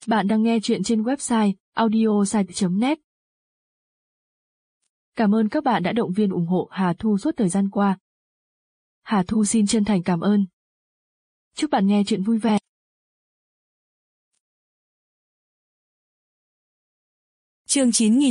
Bạn đang nghe chuyện trên website audiosite.net. Cảm ơn các bạn đã động viên ủng hộ Hà Thu suốt thời gian qua. Hà Thu xin chân thành cảm ơn. Chúc bạn nghe chuyện vui vẻ. Chương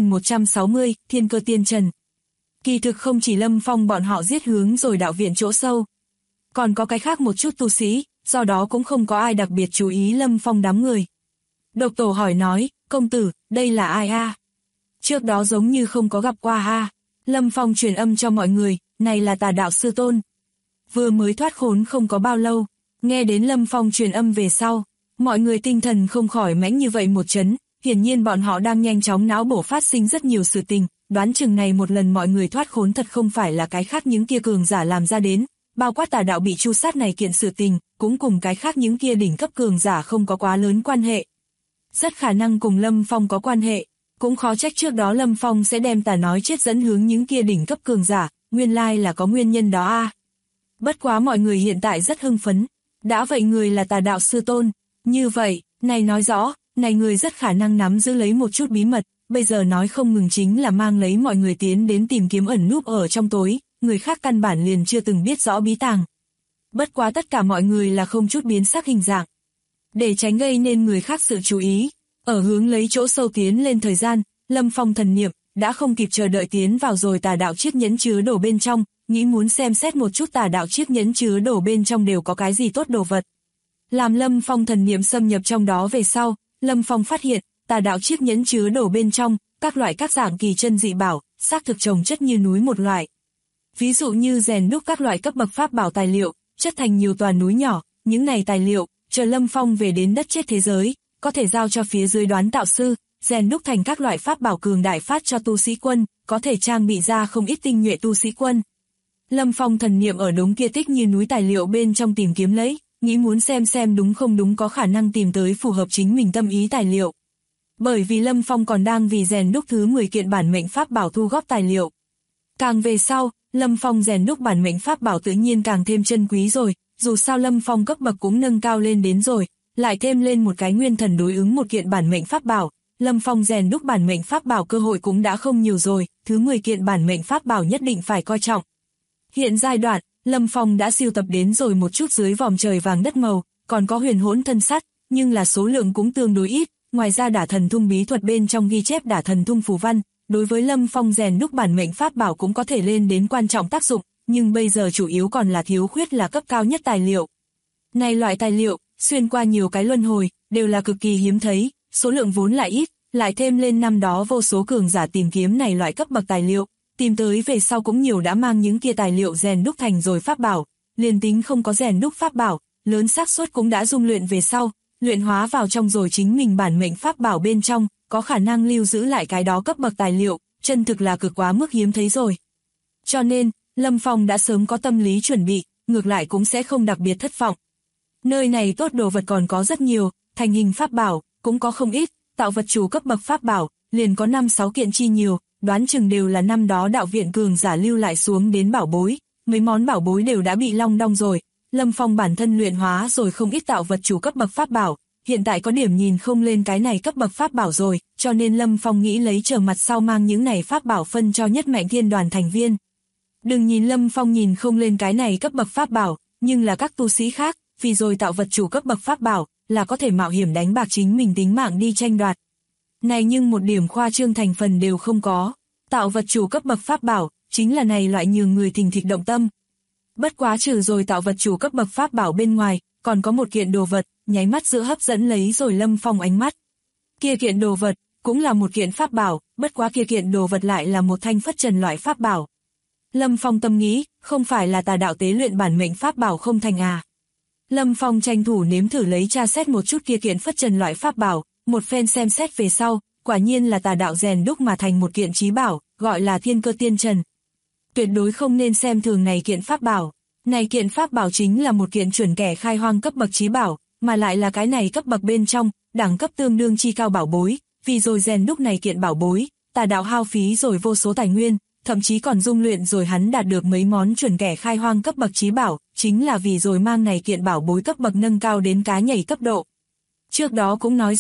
9160, Thiên Cơ Tiên Trần. Kỳ thực không chỉ Lâm Phong bọn họ giết hướng rồi đạo viện chỗ sâu. Còn có cái khác một chút tu sĩ, do đó cũng không có ai đặc biệt chú ý Lâm Phong đám người. Độc Tổ hỏi nói, công tử, đây là ai a? Trước đó giống như không có gặp qua a. Lâm Phong truyền âm cho mọi người, này là Tà Đạo Sư Tôn. Vừa mới thoát khốn không có bao lâu, nghe đến Lâm Phong truyền âm về sau, mọi người tinh thần không khỏi mãnh như vậy một chấn, hiển nhiên bọn họ đang nhanh chóng não bổ phát sinh rất nhiều sự tình, đoán chừng này một lần mọi người thoát khốn thật không phải là cái khác những kia cường giả làm ra đến, bao quát Tà Đạo bị tru sát này kiện sự tình, cũng cùng cái khác những kia đỉnh cấp cường giả không có quá lớn quan hệ. Rất khả năng cùng Lâm Phong có quan hệ, cũng khó trách trước đó Lâm Phong sẽ đem tà nói chết dẫn hướng những kia đỉnh cấp cường giả, nguyên lai là có nguyên nhân đó a. Bất quá mọi người hiện tại rất hưng phấn, đã vậy người là Tà Đạo Sư Tôn, như vậy, này nói rõ, này người rất khả năng nắm giữ lấy một chút bí mật, bây giờ nói không ngừng chính là mang lấy mọi người tiến đến tìm kiếm ẩn núp ở trong tối, người khác căn bản liền chưa từng biết rõ bí tàng. Bất quá tất cả mọi người là không chút biến sắc hình dạng. Để tránh gây nên người khác sự chú ý, ở hướng lấy chỗ sâu tiến lên thời gian, Lâm Phong thần niệm đã không kịp chờ đợi tiến vào rồi Tà Đạo chiếc nhẫn chứa đồ bên trong, nghĩ muốn xem xét một chút Tà Đạo chiếc nhẫn chứa đồ bên trong đều có cái gì tốt đồ vật. Làm Lâm Phong thần niệm xâm nhập trong đó về sau, Lâm Phong phát hiện, Tà Đạo chiếc nhẫn chứa đồ bên trong, các loại các dạng kỳ chân dị bảo, xác thực chồng chất như núi một loại. Ví dụ như rèn đúc các loại cấp bậc pháp bảo tài liệu, chất thành nhiều tòa núi nhỏ, những này tài liệu, chờ Lâm Phong về đến đất chết thế giới, có thể giao cho phía dưới đoán tạo sư, rèn đúc thành các loại pháp bảo cường đại phát cho tu sĩ quân, có thể trang bị ra không ít tinh nhuệ tu sĩ quân. Lâm Phong thần niệm ở đống kia tích như núi tài liệu bên trong tìm kiếm lấy, nghĩ muốn xem đúng không đúng có khả năng tìm tới phù hợp chính mình tâm ý tài liệu. Bởi vì Lâm Phong còn đang vì rèn đúc thứ 10 kiện bản mệnh pháp bảo thu góp tài liệu. Càng về sau, Lâm Phong rèn đúc bản mệnh pháp bảo tự nhiên càng thêm chân quý rồi, dù sao Lâm Phong cấp bậc cũng nâng cao lên đến rồi, lại thêm lên một cái nguyên thần đối ứng một kiện bản mệnh pháp bảo, Lâm Phong rèn đúc bản mệnh pháp bảo cơ hội cũng đã không nhiều rồi, thứ 10 kiện bản mệnh pháp bảo nhất định phải coi trọng. Hiện giai đoạn, Lâm Phong đã sưu tập đến rồi một chút dưới vòm trời vàng đất màu, còn có huyền hỗn thân sắt, nhưng là số lượng cũng tương đối ít, ngoài ra đả thần thung bí thuật bên trong ghi chép đả thần thung phù văn, đối với Lâm Phong rèn đúc bản mệnh pháp bảo cũng có thể lên đến quan trọng tác dụng, nhưng bây giờ chủ yếu còn là thiếu khuyết là cấp cao nhất tài liệu. Này loại tài liệu, xuyên qua nhiều cái luân hồi, đều là cực kỳ hiếm thấy, số lượng vốn lại ít, lại thêm lên năm đó vô số cường giả tìm kiếm này loại cấp bậc tài liệu, tìm tới về sau cũng nhiều đã mang những kia tài liệu rèn đúc thành rồi pháp bảo, liền tính không có rèn đúc pháp bảo, lớn xác suất cũng đã dung luyện về sau, luyện hóa vào trong rồi chính mình bản mệnh pháp bảo bên trong, có khả năng lưu giữ lại cái đó cấp bậc tài liệu, chân thực là cực quá mức hiếm thấy rồi. Cho nên, Lâm Phong đã sớm có tâm lý chuẩn bị, ngược lại cũng sẽ không đặc biệt thất vọng. Nơi này tốt đồ vật còn có rất nhiều, thành hình pháp bảo, cũng có không ít, tạo vật chủ cấp bậc pháp bảo, liền có 5-6 kiện chi nhiều, đoán chừng đều là năm đó đạo viện cường giả lưu lại xuống đến bảo bối, mấy món bảo bối đều đã bị long đong rồi, Lâm Phong bản thân luyện hóa rồi không ít tạo vật chủ cấp bậc pháp bảo, hiện tại có điểm nhìn không lên cái này cấp bậc pháp bảo rồi, cho nên Lâm Phong nghĩ lấy chờ mặt sau mang những này pháp bảo phân cho nhất mạnh thiên đoàn thành viên. Đừng nhìn Lâm Phong nhìn không lên cái này cấp bậc pháp bảo, nhưng là các tu sĩ khác, vì rồi tạo vật chủ cấp bậc pháp bảo, là có thể mạo hiểm đánh bạc chính mình tính mạng đi tranh đoạt. Này nhưng một điểm khoa trương thành phần đều không có, tạo vật chủ cấp bậc pháp bảo, chính là này loại nhường người thình thịch động tâm. Bất quá trừ rồi tạo vật chủ cấp bậc pháp bảo bên ngoài, còn có một kiện đồ vật, nháy mắt giữa hấp dẫn lấy rồi Lâm Phong ánh mắt. Kia kiện đồ vật, cũng là một kiện pháp bảo, bất quá kia kiện đồ vật lại là một thanh phất trần loại pháp bảo. Lâm Phong tâm nghĩ, không phải là Tà Đạo tế luyện bản mệnh pháp bảo không thành à. Lâm Phong tranh thủ nếm thử lấy tra xét một chút kia kiện phất trần loại pháp bảo, một phen xem xét về sau, quả nhiên là Tà Đạo rèn đúc mà thành một kiện chí bảo, gọi là Thiên Cơ Tiên Trần. Tuyệt đối không nên xem thường này kiện pháp bảo. Này kiện pháp bảo chính là một kiện chuẩn kẻ khai hoang cấp bậc chí bảo, mà lại là cái này cấp bậc bên trong, đẳng cấp tương đương chi cao bảo bối, vì rồi rèn đúc này kiện bảo bối, Tà Đạo hao phí rồi vô số tài nguyên, thậm chí còn dung luyện rồi hắn đạt được mấy món chuẩn kẻ khai hoang cấp bậc chí bảo, chính là vì rồi mang này kiện bảo bối cấp bậc nâng cao đến cá nhảy cấp độ. Trước đó cũng nói rồi,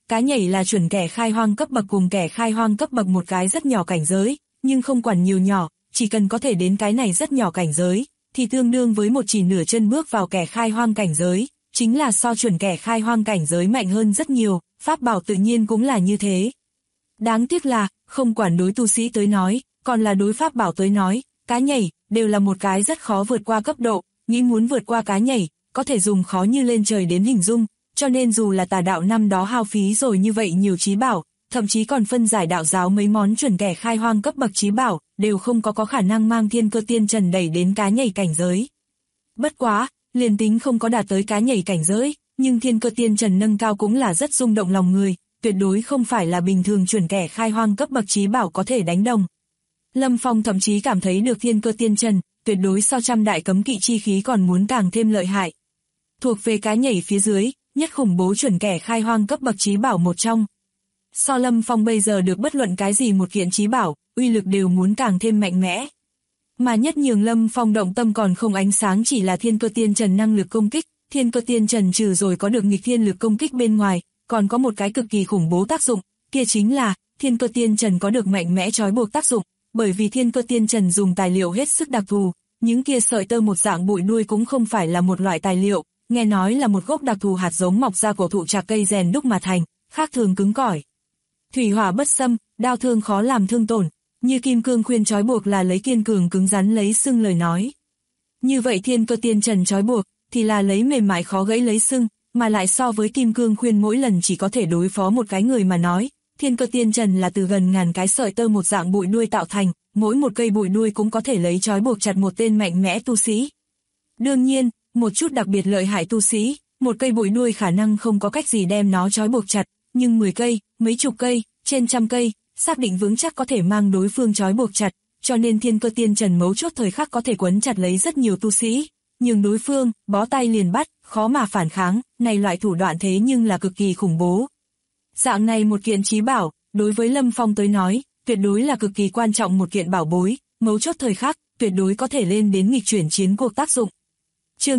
cá nhảy là chuẩn kẻ khai hoang cấp bậc cùng kẻ khai hoang cấp bậc một cái rất nhỏ cảnh giới, nhưng không quản nhiều nhỏ, chỉ cần có thể đến cái này rất nhỏ cảnh giới, thì tương đương với một chỉ nửa chân bước vào kẻ khai hoang cảnh giới, chính là so chuẩn kẻ khai hoang cảnh giới mạnh hơn rất nhiều, pháp bảo tự nhiên cũng là như thế. Đáng tiếc là, không quản đối tu sĩ tới nói, còn là đối pháp bảo tới nói, cá nhảy, đều là một cái rất khó vượt qua cấp độ, nghĩ muốn vượt qua cá nhảy, có thể dùng khó như lên trời đến hình dung, cho nên dù là Tà đạo năm đó hao phí rồi như vậy nhiều chí bảo, thậm chí còn phân giải đạo giáo mấy món chuẩn kẻ khai hoang cấp bậc chí bảo, đều không có khả năng mang Thiên Cơ Tiên Trần đẩy đến cá nhảy cảnh giới. Bất quá, liền tính không có đạt tới cá nhảy cảnh giới, nhưng Thiên Cơ Tiên Trần nâng cao cũng là rất rung động lòng người, tuyệt đối không phải là bình thường chuẩn kẻ khai hoang cấp bậc chí bảo có thể đánh đồng. Lâm Phong thậm chí cảm thấy được Thiên Cơ Tiên Trần, tuyệt đối so trăm đại cấm kỵ chi khí còn muốn càng thêm lợi hại. Thuộc về cá nhảy phía dưới, nhất khủng bố chuẩn kẻ khai hoang cấp bậc chí bảo một trong. So Lâm Phong bây giờ được bất luận cái gì một kiện chí bảo, uy lực đều muốn càng thêm mạnh mẽ. Mà nhất nhường Lâm Phong động tâm còn không ánh sáng chỉ là Thiên Cơ Tiên Trần năng lực công kích, Thiên Cơ Tiên Trần trừ rồi có được nghịch thiên lực công kích bên ngoài, còn có một cái cực kỳ khủng bố tác dụng, kia chính là, Thiên Cơ Tiên Trần có được mạnh mẽ trói buộc tác dụng, bởi vì Thiên Cơ Tiên Trần dùng tài liệu hết sức đặc thù, những kia sợi tơ một dạng bụi đuôi cũng không phải là một loại tài liệu, nghe nói là một gốc đặc thù hạt giống mọc ra cổ thụ trạc cây rèn đúc mà thành, khác thường cứng cỏi. Thủy hỏa bất xâm, đao thương khó làm thương tổn, như kim cương khuyên trói buộc là lấy kiên cường cứng rắn lấy xưng lời nói. Như vậy Thiên Cơ Tiên Trần trói buộc, thì là lấy mềm mại khó gãy lấy xưng, mà lại so với kim cương khuyên mỗi lần chỉ có thể đối phó một cái người mà nói, Thiên Cơ Tiên Trần là từ gần ngàn cái sợi tơ một dạng bụi đuôi tạo thành, mỗi một cây bụi đuôi cũng có thể lấy trói buộc chặt một tên mạnh mẽ tu sĩ. Đương nhiên, một chút đặc biệt lợi hại tu sĩ, một cây bụi đuôi khả năng không có cách gì đem nó trói buộc chặt, nhưng 10 cây, mấy chục cây, trên trăm cây, xác định vững chắc có thể mang đối phương trói buộc chặt, cho nên Thiên Cơ Tiên Trần mấu chốt thời khắc có thể quấn chặt lấy rất nhiều tu sĩ, nhưng đối phương, bó tay liền bắt, khó mà phản kháng, này loại thủ đoạn thế nhưng là cực kỳ khủng bố. Dạng này một kiện chí bảo, đối với Lâm Phong tới nói, tuyệt đối là cực kỳ quan trọng một kiện bảo bối, mấu chốt thời khắc, tuyệt đối có thể lên đến nghịch chuyển chiến cuộc tác dụng. Chương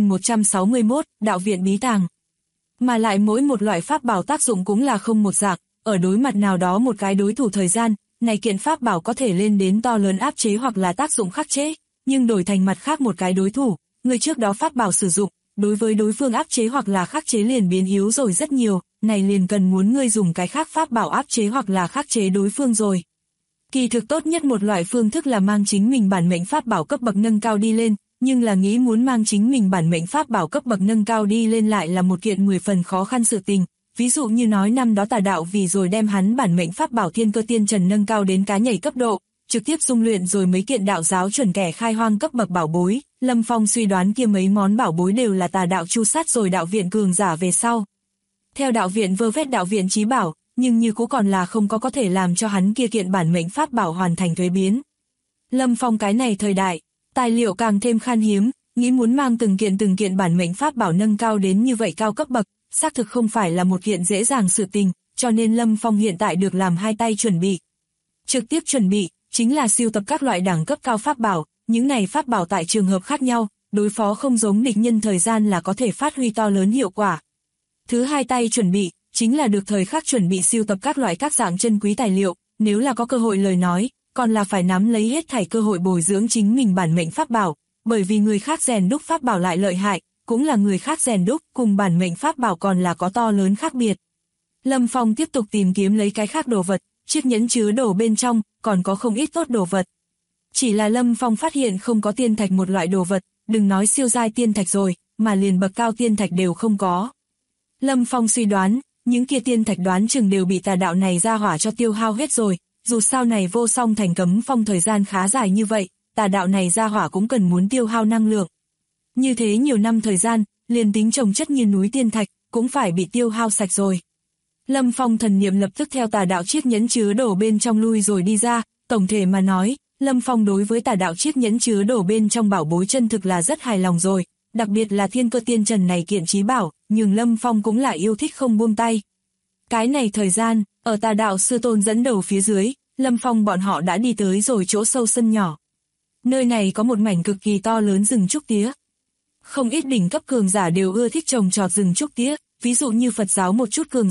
9161, Đạo viện bí tàng. Mà lại mỗi một loại pháp bảo tác dụng cũng là không một dạng, ở đối mặt nào đó một cái đối thủ thời gian, này kiện pháp bảo có thể lên đến to lớn áp chế hoặc là tác dụng khắc chế, nhưng đổi thành mặt khác một cái đối thủ, người trước đó pháp bảo sử dụng, đối với đối phương áp chế hoặc là khắc chế liền biến yếu rồi rất nhiều, này liền cần muốn ngươi dùng cái khác pháp bảo áp chế hoặc là khắc chế đối phương rồi. Kỳ thực tốt nhất một loại phương thức là mang chính mình bản mệnh pháp bảo cấp bậc nâng cao đi lên, nhưng là nghĩ muốn mang chính mình bản mệnh pháp bảo cấp bậc nâng cao đi lên lại là một kiện 10 phần khó khăn sự tình. Ví dụ như nói năm đó Tà đạo vì rồi đem hắn bản mệnh pháp bảo Thiên Cơ Tiên Trần nâng cao đến cá nhảy cấp độ, trực tiếp dung luyện rồi mấy kiện đạo giáo chuẩn kẻ khai hoang cấp bậc bảo bối, Lâm Phong suy đoán kia mấy món bảo bối đều là Tà đạo chu sát rồi đạo viện cường giả về sau. Theo đạo viện vơ vét đạo viện chí bảo, nhưng như cũ còn là không có thể làm cho hắn kia kiện bản mệnh pháp bảo hoàn thành thuế biến. Lâm Phong cái này thời đại, tài liệu càng thêm khan hiếm, nghĩ muốn mang từng kiện bản mệnh pháp bảo nâng cao đến như vậy cao cấp bậc, xác thực không phải là một kiện dễ dàng sự tình, cho nên Lâm Phong hiện tại được làm hai tay chuẩn bị. Trực tiếp chuẩn bị, chính là sưu tập các loại đẳng cấp cao pháp bảo, những này pháp bảo tại trường hợp khác nhau, đối phó không giống địch nhân thời gian là có thể phát huy to lớn hiệu quả. Thứ hai tay chuẩn bị, chính là được thời khắc chuẩn bị sưu tập các loại các dạng chân quý tài liệu, nếu là có cơ hội lời nói, còn là phải nắm lấy hết thảy cơ hội bồi dưỡng chính mình bản mệnh pháp bảo, bởi vì người khác rèn đúc pháp bảo lại lợi hại, cũng là người khác rèn đúc, cùng bản mệnh pháp bảo còn là có to lớn khác biệt. Lâm Phong tiếp tục tìm kiếm lấy cái khác đồ vật, chiếc nhẫn chứa đồ bên trong, còn có không ít tốt đồ vật. Chỉ là Lâm Phong phát hiện không có tiên thạch một loại đồ vật, đừng nói siêu giai tiên thạch rồi, mà liền bậc cao tiên thạch đều không có. Lâm Phong suy đoán, những kia tiên thạch đoán chừng đều bị Tà đạo này ra hỏa cho tiêu hao hết rồi, dù sao này vô song thành cấm phong thời gian khá dài như vậy, Tà đạo này ra hỏa cũng cần muốn tiêu hao năng lượng. Như thế nhiều năm thời gian, liền tính trồng chất như núi tiên thạch, cũng phải bị tiêu hao sạch rồi. Lâm Phong thần niệm lập tức theo Tà đạo chiếc nhẫn chứa đồ bên trong lui rồi đi ra, tổng thể mà nói, Lâm Phong đối với Tà đạo chiếc nhẫn chứa đồ bên trong bảo bối chân thực là rất hài lòng rồi, đặc biệt là Thiên Cơ Tiên Trần này kiện chí bảo, nhưng Lâm Phong cũng lại yêu thích không buông tay. Cái này thời gian, ở Tà đạo sư tôn dẫn đầu phía dưới, Lâm Phong bọn họ đã đi tới rồi chỗ sâu sân nhỏ. Nơi này có một mảnh cực kỳ to lớn rừng trúc tía. Không ít đỉnh cấp cường giả đều ưa thích trồng trọt rừng trúc tía, ví dụ như Phật giáo một chút cường giả,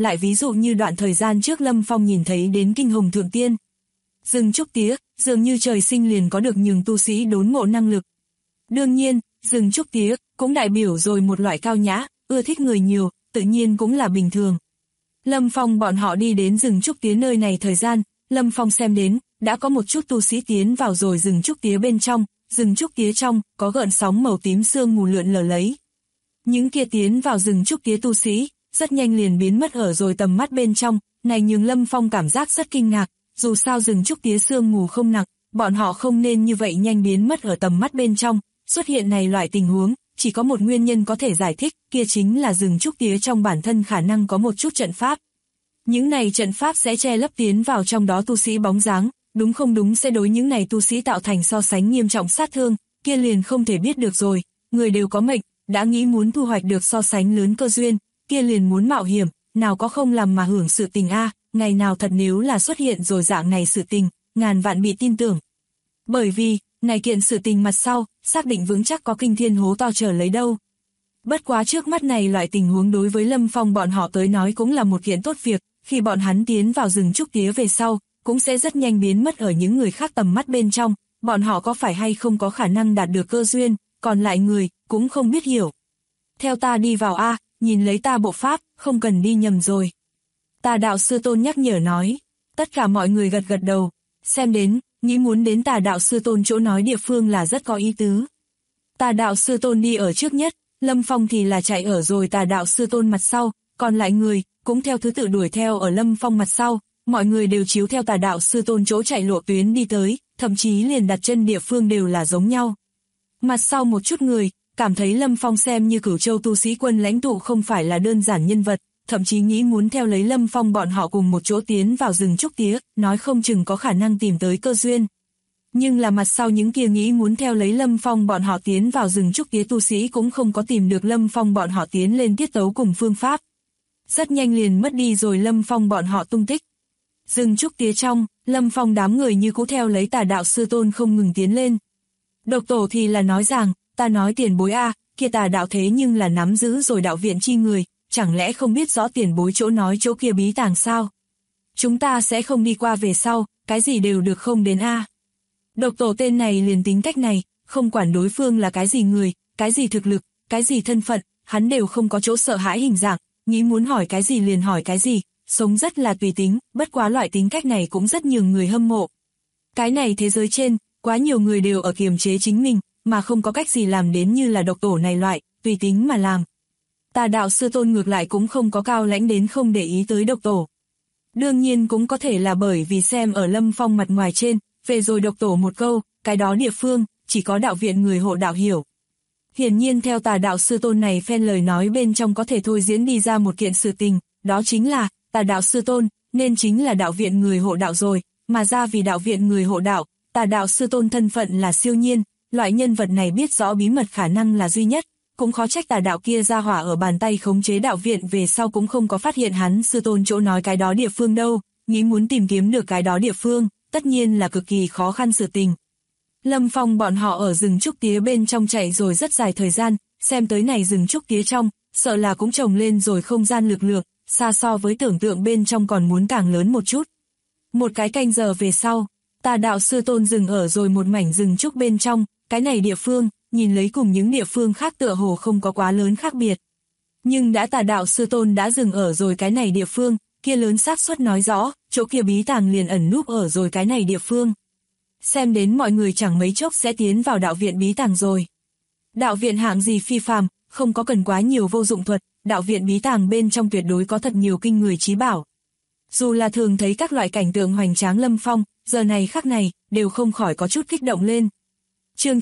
lại ví dụ như đoạn thời gian trước Lâm Phong nhìn thấy đến kinh hồng thượng tiên. Rừng trúc tía, dường như trời sinh liền có được nhường tu sĩ đốn ngộ năng lực. Đương nhiên, rừng trúc tía cũng đại biểu rồi một loại cao nhã, ưa thích người nhiều, tự nhiên cũng là bình thường. Lâm Phong bọn họ đi đến rừng trúc tía nơi này thời gian, Lâm Phong xem đến, đã có một chút tu sĩ tiến vào rồi rừng trúc tía bên trong, rừng trúc tía trong, có gợn sóng màu tím sương mù lượn lờ lấy. Những kia tiến vào rừng trúc tía tu sĩ, rất nhanh liền biến mất ở rồi tầm mắt bên trong, này nhường Lâm Phong cảm giác rất kinh ngạc, dù sao rừng trúc tía sương mù không nặng, bọn họ không nên như vậy nhanh biến mất ở tầm mắt bên trong, xuất hiện này loại tình huống, chỉ có một nguyên nhân có thể giải thích, kia chính là rừng trúc tía trong bản thân khả năng có một chút trận pháp. Những này trận pháp sẽ che lấp tiến vào trong đó tu sĩ bóng dáng, đúng không đúng sẽ đối những này tu sĩ tạo thành so sánh nghiêm trọng sát thương, kia liền không thể biết được rồi, người đều có mệnh, đã nghĩ muốn thu hoạch được so sánh lớn cơ duyên, kia liền muốn mạo hiểm, nào có không làm mà hưởng sự tình a, ngày nào thật nếu là xuất hiện rồi dạng này sự tình, ngàn vạn bị tin tưởng. Bởi vì, này kiện sự tình mặt sau, xác định vững chắc có kinh thiên hố to chờ lấy đâu. Bất quá trước mắt này loại tình huống đối với Lâm Phong bọn họ tới nói cũng là một kiện tốt việc, khi bọn hắn tiến vào rừng trúc tía về sau, cũng sẽ rất nhanh biến mất ở những người khác tầm mắt bên trong, bọn họ có phải hay không có khả năng đạt được cơ duyên, còn lại người, cũng không biết hiểu. Theo ta đi vào a, nhìn lấy ta bộ pháp, không cần đi nhầm rồi. Tà đạo sư tôn nhắc nhở nói, tất cả mọi người gật gật đầu, xem đến, nghĩ muốn đến tà đạo sư tôn chỗ nói địa phương là rất có ý tứ. Tà đạo sư tôn đi ở trước nhất, Lâm Phong thì là chạy ở rồi tà đạo sư tôn mặt sau, còn lại người, cũng theo thứ tự đuổi theo ở Lâm Phong mặt sau, mọi người đều chiếu theo tà đạo sư tôn chỗ chạy lộ tuyến đi tới, thậm chí liền đặt chân địa phương đều là giống nhau. Mặt sau một chút người, cảm thấy Lâm Phong xem như Cửu Châu tu sĩ quân lãnh tụ không phải là đơn giản nhân vật, thậm chí nghĩ muốn theo lấy Lâm Phong bọn họ cùng một chỗ tiến vào rừng trúc tía, nói không chừng có khả năng tìm tới cơ duyên. Nhưng là mặt sau những kia nghĩ muốn theo lấy Lâm Phong bọn họ tiến vào rừng trúc tía tu sĩ cũng không có tìm được Lâm Phong bọn họ tiến lên tiết tấu cùng phương pháp. Rất nhanh liền mất đi rồi Lâm Phong bọn họ tung tích. Rừng trúc tía trong, Lâm Phong đám người như cũ theo lấy tà đạo sư tôn không ngừng tiến lên. Độc tổ thì là nói rằng, ta nói tiền bối a, kia tà đạo thế nhưng là nắm giữ rồi đạo viện chi người, chẳng lẽ không biết rõ tiền bối chỗ nói chỗ kia bí tàng sao? Chúng ta sẽ không đi qua về sau, cái gì đều được không đến a. Độc tổ tên này liền tính cách này, không quản đối phương là cái gì người, cái gì thực lực, cái gì thân phận, hắn đều không có chỗ sợ hãi hình dạng, nghĩ muốn hỏi cái gì liền hỏi cái gì, sống rất là tùy tính, bất quá loại tính cách này cũng rất nhiều người hâm mộ. Cái này thế giới trên, quá nhiều người đều ở kiềm chế chính mình, mà không có cách gì làm đến như là độc tổ này loại, tùy tính mà làm. Tà đạo sư tôn ngược lại cũng không có cao lãnh đến không để ý tới độc tổ. Đương nhiên cũng có thể là bởi vì xem ở Lâm Phong mặt ngoài trên, về rồi độc tổ một câu, cái đó địa phương, chỉ có đạo viện người hộ đạo hiểu. Hiển nhiên theo tà đạo sư tôn này phen lời nói bên trong có thể thôi diễn đi ra một kiện sự tình, đó chính là, tà đạo sư tôn, nên chính là đạo viện người hộ đạo rồi, mà ra vì đạo viện người hộ đạo, tà đạo sư tôn thân phận là siêu nhiên, loại nhân vật này biết rõ bí mật khả năng là duy nhất, cũng khó trách tà đạo kia ra hỏa ở bàn tay khống chế đạo viện về sau cũng không có phát hiện hắn sư tôn chỗ nói cái đó địa phương đâu, nghĩ muốn tìm kiếm được cái đó địa phương, tất nhiên là cực kỳ khó khăn sự tình. Lâm Phong bọn họ ở rừng trúc tía bên trong chạy rồi rất dài thời gian, xem tới này rừng trúc tía trong, sợ là cũng trồng lên rồi không gian lực lượng, xa so với tưởng tượng bên trong còn muốn càng lớn một chút. Một cái canh giờ về sau, tà đạo sư tôn dừng ở rồi một mảnh rừng trúc bên trong, cái này địa phương, nhìn lấy cùng những địa phương khác tựa hồ không có quá lớn khác biệt. Nhưng đã tà đạo sư tôn đã dừng ở rồi cái này địa phương, kia lớn xác suất nói rõ, chỗ kia bí tàng liền ẩn núp ở rồi cái này địa phương. Xem đến mọi người chẳng mấy chốc sẽ tiến vào đạo viện bí tàng rồi. Đạo viện hạng gì phi phàm, không có cần quá nhiều vô dụng thuật, đạo viện bí tàng bên trong tuyệt đối có thật nhiều kinh người trí bảo. Dù là thường thấy các loại cảnh tượng hoành tráng Lâm Phong, giờ này khắc này, đều không khỏi có chút kích động lên. Chương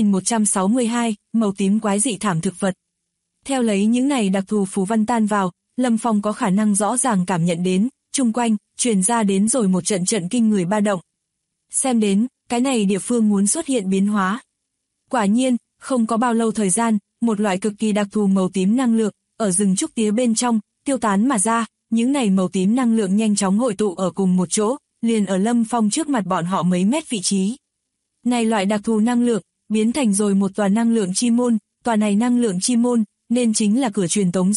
9162, màu tím quái dị thảm thực vật. Theo lấy những này đặc thù phù văn tan vào, Lâm Phong có khả năng rõ ràng cảm nhận đến, chung quanh, truyền ra đến rồi một trận trận kinh người ba động. Xem đến, cái này địa phương muốn xuất hiện biến hóa. Quả nhiên, không có bao lâu thời gian, một loại cực kỳ đặc thù màu tím năng lượng, ở rừng trúc tía bên trong, tiêu tán mà ra, những này màu tím năng lượng nhanh chóng hội tụ ở cùng một chỗ, liền ở Lâm Phong trước mặt bọn họ mấy mét vị trí. Này loại đặc thù năng lượng, biến thành rồi một tòa năng lượng chi môn, tòa này năng lượng chi môn, nên chính là cửa truyền tống rồi,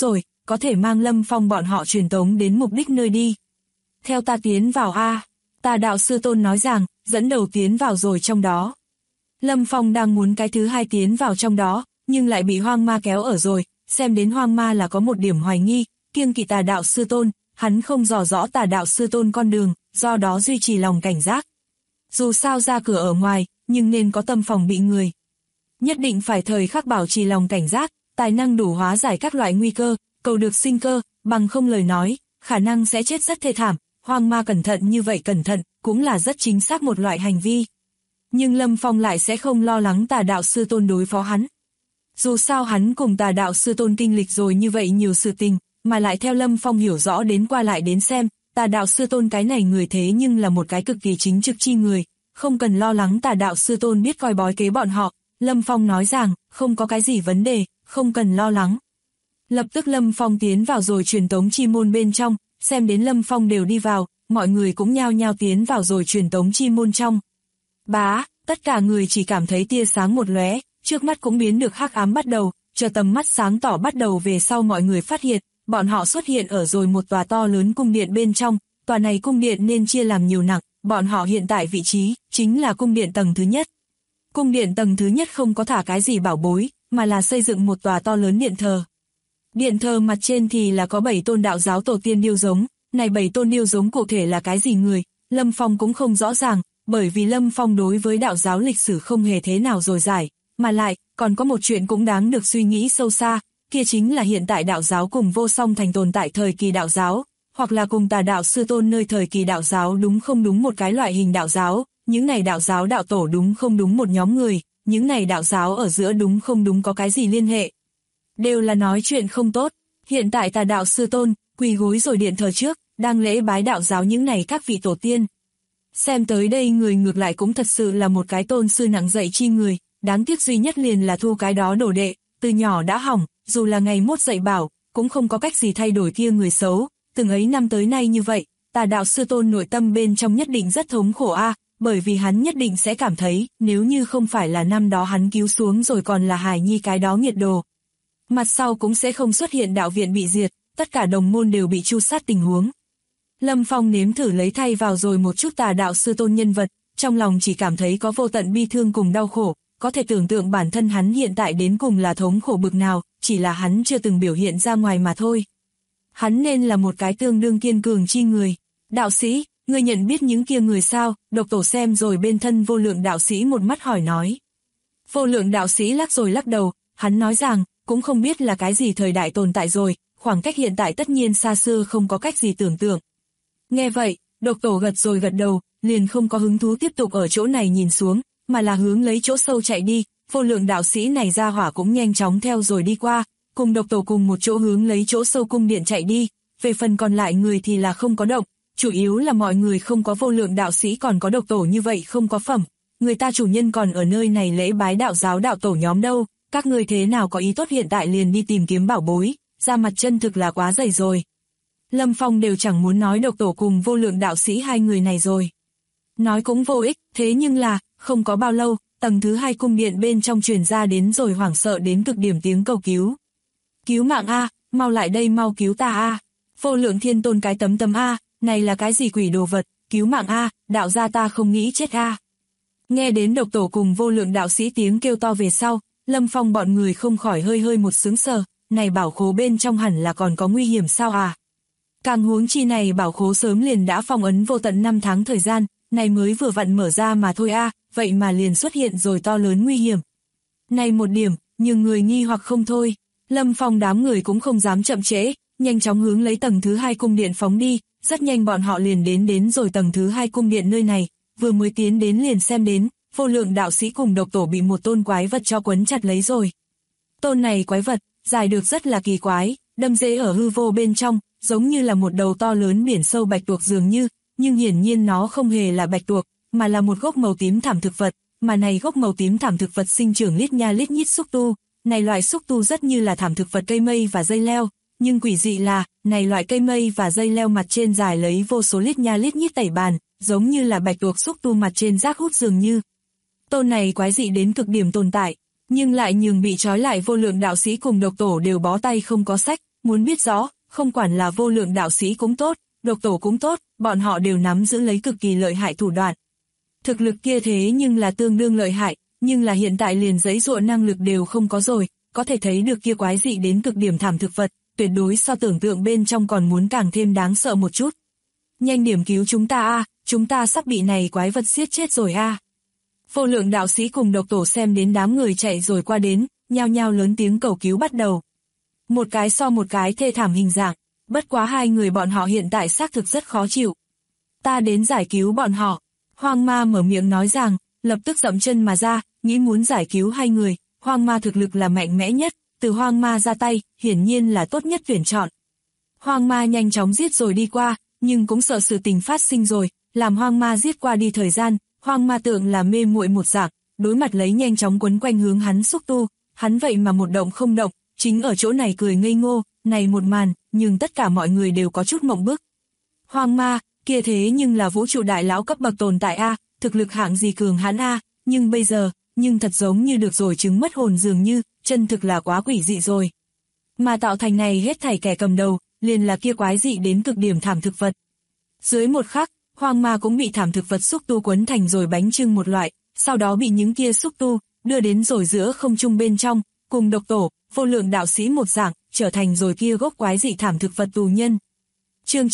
có thể mang Lâm Phong bọn họ truyền tống đến mục đích nơi đi. Theo ta tiến vào a. Tà đạo sư tôn nói rằng, dẫn đầu tiến vào rồi trong đó. Lâm Phong đang muốn cái thứ hai tiến vào trong đó, nhưng lại bị hoang ma kéo ở rồi, xem đến hoang ma là có một điểm hoài nghi, kiêng kỵ tà đạo sư tôn, hắn không dò rõ tà đạo sư tôn con đường, do đó duy trì lòng cảnh giác. Dù sao ra cửa ở ngoài, nhưng nên có tâm phòng bị người. Nhất định phải thời khắc bảo trì lòng cảnh giác, tài năng đủ hóa giải các loại nguy cơ, cầu được sinh cơ, bằng không lời nói, khả năng sẽ chết rất thê thảm, hoang ma cẩn thận như vậy cẩn thận, cũng là rất chính xác một loại hành vi. Nhưng Lâm Phong lại sẽ không lo lắng tà đạo sư tôn đối phó hắn. Dù sao hắn cùng tà đạo sư tôn kinh lịch rồi như vậy nhiều sự tình, mà lại theo Lâm Phong hiểu rõ đến qua lại đến xem, tà đạo sư tôn cái này người thế nhưng là một cái cực kỳ chính trực chi người, không cần lo lắng tà đạo sư tôn biết coi bói kế bọn họ. Lâm Phong nói rằng, không có cái gì vấn đề, không cần lo lắng. Lập tức Lâm Phong tiến vào rồi truyền tống chi môn bên trong, xem đến Lâm Phong đều đi vào, mọi người cũng nhao nhao tiến vào rồi truyền tống chi môn trong. Bá, tất cả người chỉ cảm thấy tia sáng một lóe, trước mắt cũng biến được hắc ám bắt đầu, chờ tầm mắt sáng tỏ bắt đầu về sau mọi người phát hiện, bọn họ xuất hiện ở rồi một tòa to lớn cung điện bên trong, tòa này cung điện nên chia làm nhiều nặng, bọn họ hiện tại vị trí, chính là cung điện tầng thứ nhất. Cung điện tầng thứ nhất không có thả cái gì bảo bối, mà là xây dựng một tòa to lớn điện thờ. Điện thờ mặt trên thì là có 7 tôn đạo giáo tổ tiên điêu giống, này 7 tôn điêu giống cụ thể là cái gì người, Lâm Phong cũng không rõ ràng, bởi vì Lâm Phong đối với đạo giáo lịch sử không hề thế nào dồi dải, mà lại, còn có một chuyện cũng đáng được suy nghĩ sâu xa, kia chính là hiện tại đạo giáo cùng vô song thành tồn tại thời kỳ đạo giáo, hoặc là cùng tà đạo sư tôn nơi thời kỳ đạo giáo đúng không đúng một cái loại hình đạo giáo, những này đạo giáo đạo tổ đúng không đúng một nhóm người, những này đạo giáo ở giữa đúng không đúng có cái gì liên hệ. Đều là nói chuyện không tốt, hiện tại tà đạo sư tôn, quỳ gối rồi điện thờ trước, đang lễ bái đạo giáo những này các vị tổ tiên. Xem tới đây người ngược lại cũng thật sự là một cái tôn sư nặng dạy chi người, đáng tiếc duy nhất liền là thu cái đó đồ đệ, từ nhỏ đã hỏng, dù là ngày mốt dạy bảo, cũng không có cách gì thay đổi kia người xấu, từng ấy năm tới nay như vậy, tà đạo sư tôn nội tâm bên trong nhất định rất thống khổ a, bởi vì hắn nhất định sẽ cảm thấy, nếu như không phải là năm đó hắn cứu xuống rồi còn là hài nhi cái đó nghiệt đồ. Mặt sau cũng sẽ không xuất hiện đạo viện bị diệt, tất cả đồng môn đều bị tru sát tình huống. Lâm Phong nếm thử lấy thay vào rồi một chút tà đạo sư tôn nhân vật, trong lòng chỉ cảm thấy có vô tận bi thương cùng đau khổ, có thể tưởng tượng bản thân hắn hiện tại đến cùng là thống khổ bực nào, chỉ là hắn chưa từng biểu hiện ra ngoài mà thôi. Hắn nên là một cái tương đương kiên cường chi người. Đạo sĩ, ngươi nhận biết những kia người sao? Độc tổ xem rồi bên thân vô lượng đạo sĩ một mắt hỏi nói. Vô lượng đạo sĩ lắc rồi lắc đầu, hắn nói rằng, cũng không biết là cái gì thời đại tồn tại rồi, khoảng cách hiện tại tất nhiên xa xưa không có cách gì tưởng tượng. Nghe vậy, độc tổ gật rồi gật đầu, liền không có hứng thú tiếp tục ở chỗ này nhìn xuống, mà là hướng lấy chỗ sâu chạy đi, vô lượng đạo sĩ này ra hỏa cũng nhanh chóng theo rồi đi qua, cùng độc tổ cùng một chỗ hướng lấy chỗ sâu cung điện chạy đi, về phần còn lại người thì là không có động, chủ yếu là mọi người không có vô lượng đạo sĩ còn có độc tổ như vậy không có phẩm, người ta chủ nhân còn ở nơi này lễ bái đạo giáo đạo tổ nhóm đâu, các người thế nào có ý tốt hiện tại liền đi tìm kiếm bảo bối, ra mặt chân thực là quá dày rồi. Lâm Phong đều chẳng muốn nói độc tổ cùng vô lượng đạo sĩ hai người này rồi. Nói cũng vô ích, thế nhưng là, không có bao lâu, tầng thứ 2 cung điện bên trong truyền ra đến rồi hoảng sợ đến cực điểm tiếng cầu cứu. Cứu mạng a, mau lại đây mau cứu ta a. Vô lượng thiên tôn cái tấm tấm a, này là cái gì quỷ đồ vật, cứu mạng a, đạo gia ta không nghĩ chết a. Nghe đến độc tổ cùng vô lượng đạo sĩ tiếng kêu to về sau, Lâm Phong bọn người không khỏi hơi hơi một sướng sờ, này bảo khố bên trong hẳn là còn có nguy hiểm sao à. Càng huống chi này bảo khố sớm liền đã phong ấn vô tận 5 tháng thời gian, này mới vừa vặn mở ra mà thôi a, vậy mà liền xuất hiện rồi to lớn nguy hiểm. Này một điểm, nhưng người nghi hoặc không thôi, Lâm Phong đám người cũng không dám chậm trễ, nhanh chóng hướng lấy tầng thứ 2 cung điện phóng đi, rất nhanh bọn họ liền đến rồi tầng thứ 2 cung điện nơi này, vừa mới tiến đến liền xem đến, vô lượng đạo sĩ cùng độc tổ bị một tôn quái vật cho quấn chặt lấy rồi. Tôn này quái vật, dài được rất là kỳ quái, đâm rễ ở hư vô bên trong, giống như là một đầu to lớn biển sâu bạch tuộc dường như, nhưng hiển nhiên nó không hề là bạch tuộc, mà là một gốc màu tím thảm thực vật, mà này gốc màu tím thảm thực vật sinh trưởng lít nha lít nhít xúc tu, này loại xúc tu rất như là thảm thực vật cây mây và dây leo, nhưng quỷ dị là, này loại cây mây và dây leo mặt trên dài lấy vô số lít nha lít nhít tẩy bàn, giống như là bạch tuộc xúc tu mặt trên rác hút dường như. Tôn này quái dị đến cực điểm tồn tại, nhưng lại nhường bị trói lại vô lượng đạo sĩ cùng độc tổ đều bó tay không có sách, muốn biết rõ, không quản là vô lượng đạo sĩ cũng tốt, độc tổ cũng tốt, bọn họ đều nắm giữ lấy cực kỳ lợi hại thủ đoạn. Thực lực kia thế nhưng là tương đương lợi hại, nhưng là hiện tại liền giãy giụa năng lực đều không có rồi, có thể thấy được kia quái dị đến cực điểm thảm thực vật, tuyệt đối so tưởng tượng bên trong còn muốn càng thêm đáng sợ một chút. Nhanh điểm cứu chúng ta a, chúng ta sắp bị này quái vật giết chết rồi a. Vô lượng đạo sĩ cùng độc tổ xem đến đám người chạy rồi qua đến, nhao nhao lớn tiếng cầu cứu bắt đầu. Một cái so một cái thê thảm hình dạng, bất quá hai người bọn họ hiện tại xác thực rất khó chịu. Ta đến giải cứu bọn họ. Hoang ma mở miệng nói rằng, lập tức dậm chân mà ra, nghĩ muốn giải cứu hai người. Hoang ma thực lực là mạnh mẽ nhất, từ hoang ma ra tay, hiển nhiên là tốt nhất tuyển chọn. Hoang ma nhanh chóng giết rồi đi qua, nhưng cũng sợ sự tình phát sinh rồi, làm hoang ma giết qua đi thời gian, hoang ma tượng là mê muội một dạng, đối mặt lấy nhanh chóng quấn quanh hướng hắn xúc tu, hắn vậy mà một động không động, chính ở chỗ này cười ngây ngô, này một màn, nhưng tất cả mọi người đều có chút mộng bức. Hoang ma, kia thế nhưng là vũ trụ đại lão cấp bậc tồn tại a, thực lực hạng gì cường hãn a, nhưng bây giờ, nhưng thật giống như được rồi chứng mất hồn dường như, chân thực là quá quỷ dị rồi. Mà tạo thành này hết thảy kẻ cầm đầu, liền là kia quái dị đến cực điểm thảm thực vật. Dưới một khắc, hoang ma cũng bị thảm thực vật xúc tu quấn thành rồi bánh trưng một loại, sau đó bị những kia xúc tu đưa đến rồi giữa không trung bên trong, cùng độc tổ, vô lượng đạo sĩ một dạng, trở thành rồi kia gốc quái dị thảm thực vật tù nhân. Chương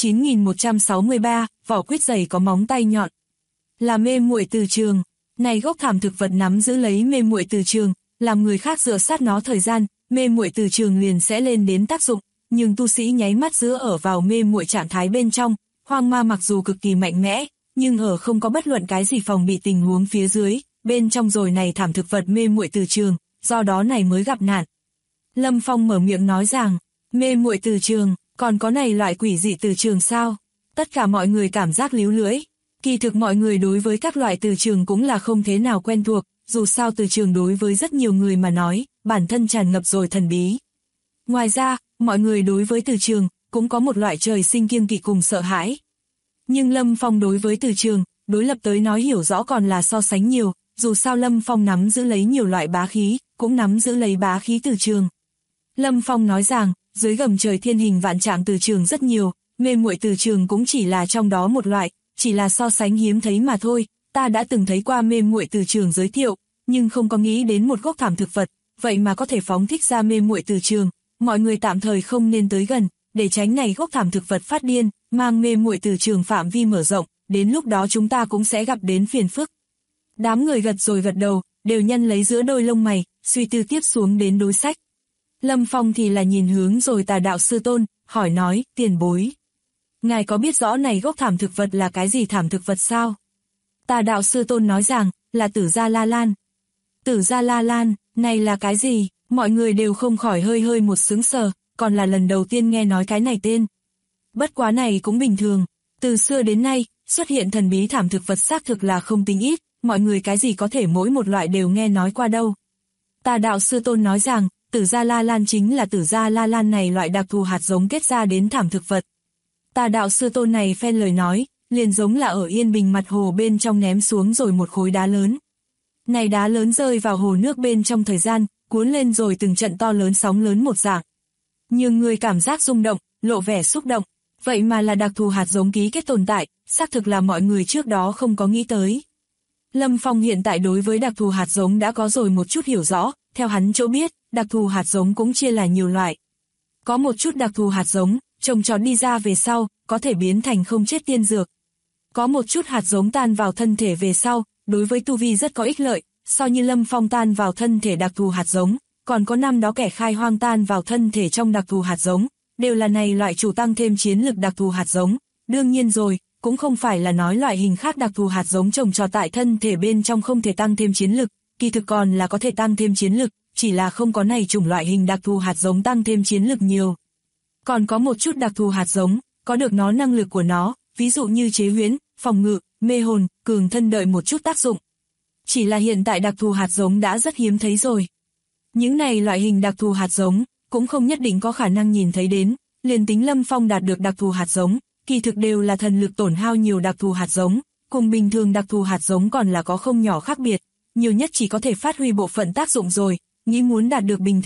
9163, vỏ quýt dày có móng tay nhọn. Là mê muội từ trường, này gốc thảm thực vật nắm giữ lấy mê muội từ trường, làm người khác dựa sát nó thời gian, mê muội từ trường liền sẽ lên đến tác dụng, nhưng tu sĩ nháy mắt giữa ở vào mê muội trạng thái bên trong, hoang ma mặc dù cực kỳ mạnh mẽ, nhưng ở không có bất luận cái gì phòng bị tình huống phía dưới, bên trong rồi này thảm thực vật mê muội từ trường, do đó này mới gặp nạn. Lâm Phong mở miệng nói rằng, mê muội từ trường, còn có này loại quỷ dị từ trường sao? Tất cả mọi người cảm giác líu lưỡi. Kỳ thực mọi người đối với các loại từ trường cũng là không thế nào quen thuộc, dù sao từ trường đối với rất nhiều người mà nói, bản thân tràn ngập rồi thần bí. Ngoài ra, mọi người đối với từ trường, cũng có một loại trời sinh kiêng kỵ cùng sợ hãi. Nhưng Lâm Phong đối với từ trường, đối lập tới nói hiểu rõ còn là so sánh nhiều, dù sao Lâm Phong nắm giữ lấy nhiều loại bá khí, cũng nắm giữ lấy bá khí từ trường. Lâm Phong nói rằng, dưới gầm trời thiên hình vạn trạng từ trường rất nhiều, mê muội từ trường cũng chỉ là trong đó một loại, chỉ là so sánh hiếm thấy mà thôi, ta đã từng thấy qua mê muội từ trường giới thiệu, nhưng không có nghĩ đến một gốc thảm thực vật, vậy mà có thể phóng thích ra mê muội từ trường, mọi người tạm thời không nên tới gần, để tránh này gốc thảm thực vật phát điên, mang mê muội từ trường phạm vi mở rộng, đến lúc đó chúng ta cũng sẽ gặp đến phiền phức. Đám người gật rồi gật đầu, đều nhăn lấy giữa đôi lông mày, suy tư tiếp xuống đến đối sách. Lâm Phong thì là nhìn hướng rồi Tà đạo sư tôn, hỏi nói, tiền bối. Ngài có biết rõ này gốc thảm thực vật là cái gì thảm thực vật sao? Tà đạo sư tôn nói rằng, là Tử Gia La Lan. Tử Gia La Lan, này là cái gì? Mọi người đều không khỏi hơi một sững sờ, còn là lần đầu tiên nghe nói cái này tên. Bất quá này cũng bình thường, từ xưa đến nay, xuất hiện thần bí thảm thực vật xác thực là không tính ít, mọi người cái gì có thể mỗi một loại đều nghe nói qua đâu. Tà đạo sư tôn nói rằng, Tử Gia La Lan chính là Tử Gia La Lan này loại đặc thù hạt giống kết ra đến thảm thực vật. Tà đạo sư tôn này phen lời nói, liền giống là ở yên bình mặt hồ bên trong ném xuống rồi một khối đá lớn. Này đá lớn rơi vào hồ nước bên trong thời gian, cuốn lên rồi từng trận to lớn sóng lớn một dạng. Nhiều người cảm giác rung động, lộ vẻ xúc động, vậy mà là đặc thù hạt giống ký kết tồn tại, xác thực là mọi người trước đó không có nghĩ tới. Lâm Phong hiện tại đối với đặc thù hạt giống đã có rồi một chút hiểu rõ, theo hắn chỗ biết, đặc thù hạt giống cũng chia là nhiều loại. Có một chút đặc thù hạt giống, trồng trọt đi ra về sau, có thể biến thành không chết tiên dược. Có một chút hạt giống tan vào thân thể về sau, đối với tu vi rất có ích lợi, so như Lâm Phong tan vào thân thể đặc thù hạt giống, còn có năm đó kẻ khai hoang tan vào thân thể trong đặc thù hạt giống, đều là này loại chủ tăng thêm chiến lực đặc thù hạt giống. Đương nhiên rồi, cũng không phải là nói loại hình khác đặc thù hạt giống trồng trọt tại thân thể bên trong không thể tăng thêm chiến lực, kỳ thực còn là có thể tăng thêm chiến lực, chỉ là không có này chủng loại hình đặc thù hạt giống tăng thêm chiến lực nhiều. Còn có một chút đặc thù hạt giống, có được nó năng lực của nó, ví dụ như chế huyễn, phòng ngự, mê hồn, cường thân đợi một chút tác dụng. Chỉ là hiện tại đặc thù hạt giống đã rất hiếm thấy rồi. Những này loại hình đặc thù hạt giống, cũng không nhất định có khả năng nhìn thấy đến, liền tính Lâm Phong đạt được đặc thù hạt giống, kỳ thực đều là thần lực tổn hao nhiều đặc thù hạt giống, cùng bình thường đặc thù hạt giống còn là có không nhỏ khác biệt, nhiều nhất chỉ có thể phát huy bộ phận tác dụng rồi, nghĩ muốn đạt được bình thường,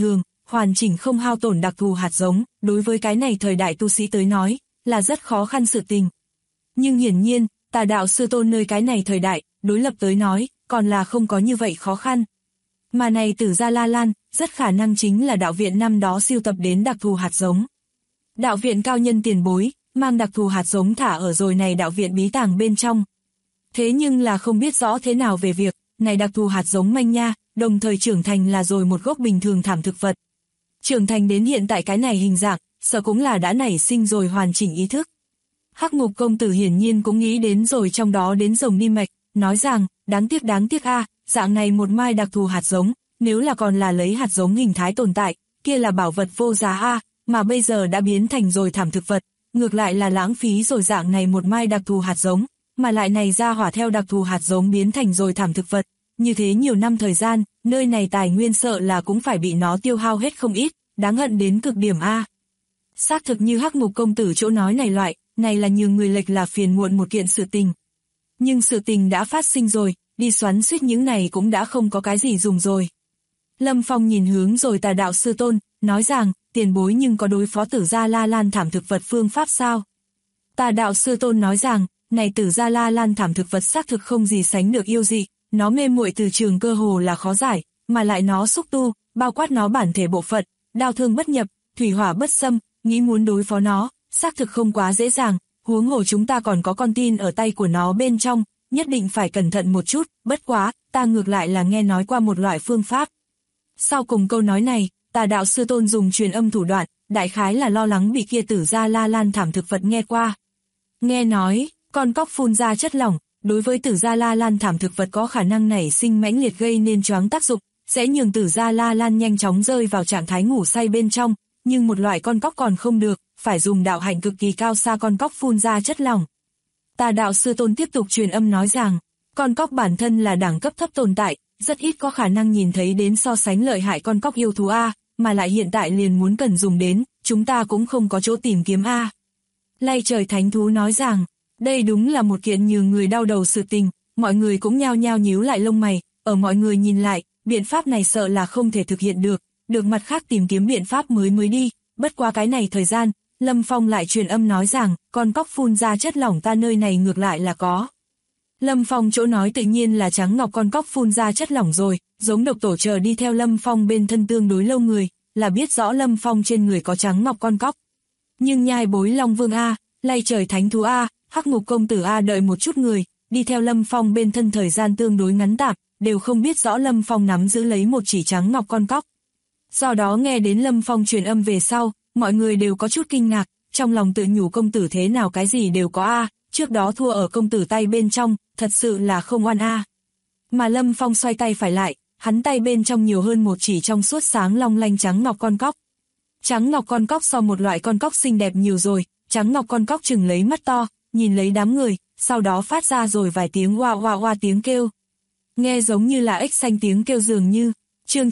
hoàn chỉnh không hao tổn đặc thù hạt giống, đối với cái này thời đại tu sĩ tới nói, là rất khó khăn sự tình. Nhưng hiển nhiên, Tà đạo sư tôn nơi cái này thời đại, đối lập tới nói, còn là không có như vậy khó khăn. Mà này Tử Gia La Lan, rất khả năng chính là đạo viện năm đó siêu tập đến đặc thù hạt giống. Đạo viện cao nhân tiền bối, mang đặc thù hạt giống thả ở rồi này đạo viện bí tàng bên trong. Thế nhưng là không biết rõ thế nào về việc, này đặc thù hạt giống manh nha, đồng thời trưởng thành là rồi một gốc bình thường thảm thực vật. Trưởng thành đến hiện tại cái này hình dạng, sợ cũng là đã nảy sinh rồi hoàn chỉnh ý thức. Hắc Ngục công tử hiển nhiên cũng nghĩ đến rồi trong đó đến rồng đi mạch, nói rằng, đáng tiếc a, dạng này một mai đặc thù hạt giống, nếu là còn là lấy hạt giống hình thái tồn tại, kia là bảo vật vô giá a, mà bây giờ đã biến thành rồi thảm thực vật, ngược lại là lãng phí rồi dạng này một mai đặc thù hạt giống, mà lại này ra hỏa theo đặc thù hạt giống biến thành rồi thảm thực vật, như thế nhiều năm thời gian, nơi này tài nguyên sợ là cũng phải bị nó tiêu hao hết không ít, đáng hận đến cực điểm a. Xác thực như Hắc Ngục công tử chỗ nói này loại, này là nhường người lệch là phiền muộn một kiện sự tình. Nhưng sự tình đã phát sinh rồi, đi xoắn xuýt những này cũng đã không có cái gì dùng rồi. Lâm Phong nhìn hướng rồi Tà đạo sư tôn, nói rằng, tiền bối nhưng có đối phó Tử Gia La Lan thảm thực vật phương pháp sao? Tà đạo sư tôn nói rằng, này Tử Gia La Lan thảm thực vật xác thực không gì sánh được yêu dị, nó mê muội từ trường cơ hồ là khó giải, mà lại nó xúc tu, bao quát nó bản thể bộ phận, đao thương bất nhập, thủy hỏa bất xâm, nghĩ muốn đối phó nó, xác thực không quá dễ dàng, huống hồ chúng ta còn có con tin ở tay của nó bên trong, nhất định phải cẩn thận một chút, bất quá, ta ngược lại là nghe nói qua một loại phương pháp. Sau cùng câu nói này, Tà đạo sư tôn dùng truyền âm thủ đoạn, đại khái là lo lắng bị kia Tử Gia La Lan thảm thực vật nghe qua. Nghe nói, con cóc phun ra chất lỏng, đối với Tử Gia La Lan thảm thực vật có khả năng nảy sinh mãnh liệt gây nên choáng tác dụng, sẽ nhường Tử Gia La Lan nhanh chóng rơi vào trạng thái ngủ say bên trong, nhưng một loại con cóc còn không được, phải dùng đạo hạnh cực kỳ cao xa con cóc phun ra chất lỏng. Tà đạo sư tôn tiếp tục truyền âm nói rằng, con cóc bản thân là đẳng cấp thấp tồn tại, rất ít có khả năng nhìn thấy đến so sánh lợi hại con cóc yêu thú A, mà lại hiện tại liền muốn cần dùng đến, chúng ta cũng không có chỗ tìm kiếm A. Lay trời thánh thú nói rằng, đây đúng là một kiện nhường người đau đầu sự tình, mọi người cũng nhao nhao nhíu lại lông mày, ở mọi người nhìn lại, biện pháp này sợ là không thể thực hiện được mặt khác tìm kiếm biện pháp mới đi, bất qua cái này thời gian, Lâm Phong lại truyền âm nói rằng, con cóc phun ra chất lỏng ta nơi này ngược lại là có. Lâm Phong chỗ nói tự nhiên là trắng ngọc con cóc phun ra chất lỏng rồi, giống độc tổ chờ đi theo Lâm Phong bên thân tương đối lâu người, là biết rõ Lâm Phong trên người có trắng ngọc con cóc. Nhưng nhai bối Long Vương A, lay trời thánh thú A, Hắc Ngục công tử A đợi một chút người, đi theo Lâm Phong bên thân thời gian tương đối ngắn tạm, đều không biết rõ Lâm Phong nắm giữ lấy một chỉ trắng ngọc con cóc. Do đó nghe đến Lâm Phong truyền âm về sau, mọi người đều có chút kinh ngạc, trong lòng tự nhủ công tử thế nào cái gì đều có A, trước đó thua ở công tử tay bên trong, thật sự là không oan A. Mà Lâm Phong xoay tay phải lại, hắn tay bên trong nhiều hơn một chỉ trong suốt sáng long lanh trắng ngọc con cóc. Trắng ngọc con cóc so một loại con cóc xinh đẹp nhiều rồi, trắng ngọc con cóc chừng lấy mắt to, nhìn lấy đám người, sau đó phát ra rồi vài tiếng hoa hoa hoa tiếng kêu. Nghe giống như là ếch xanh tiếng kêu dường như. Chương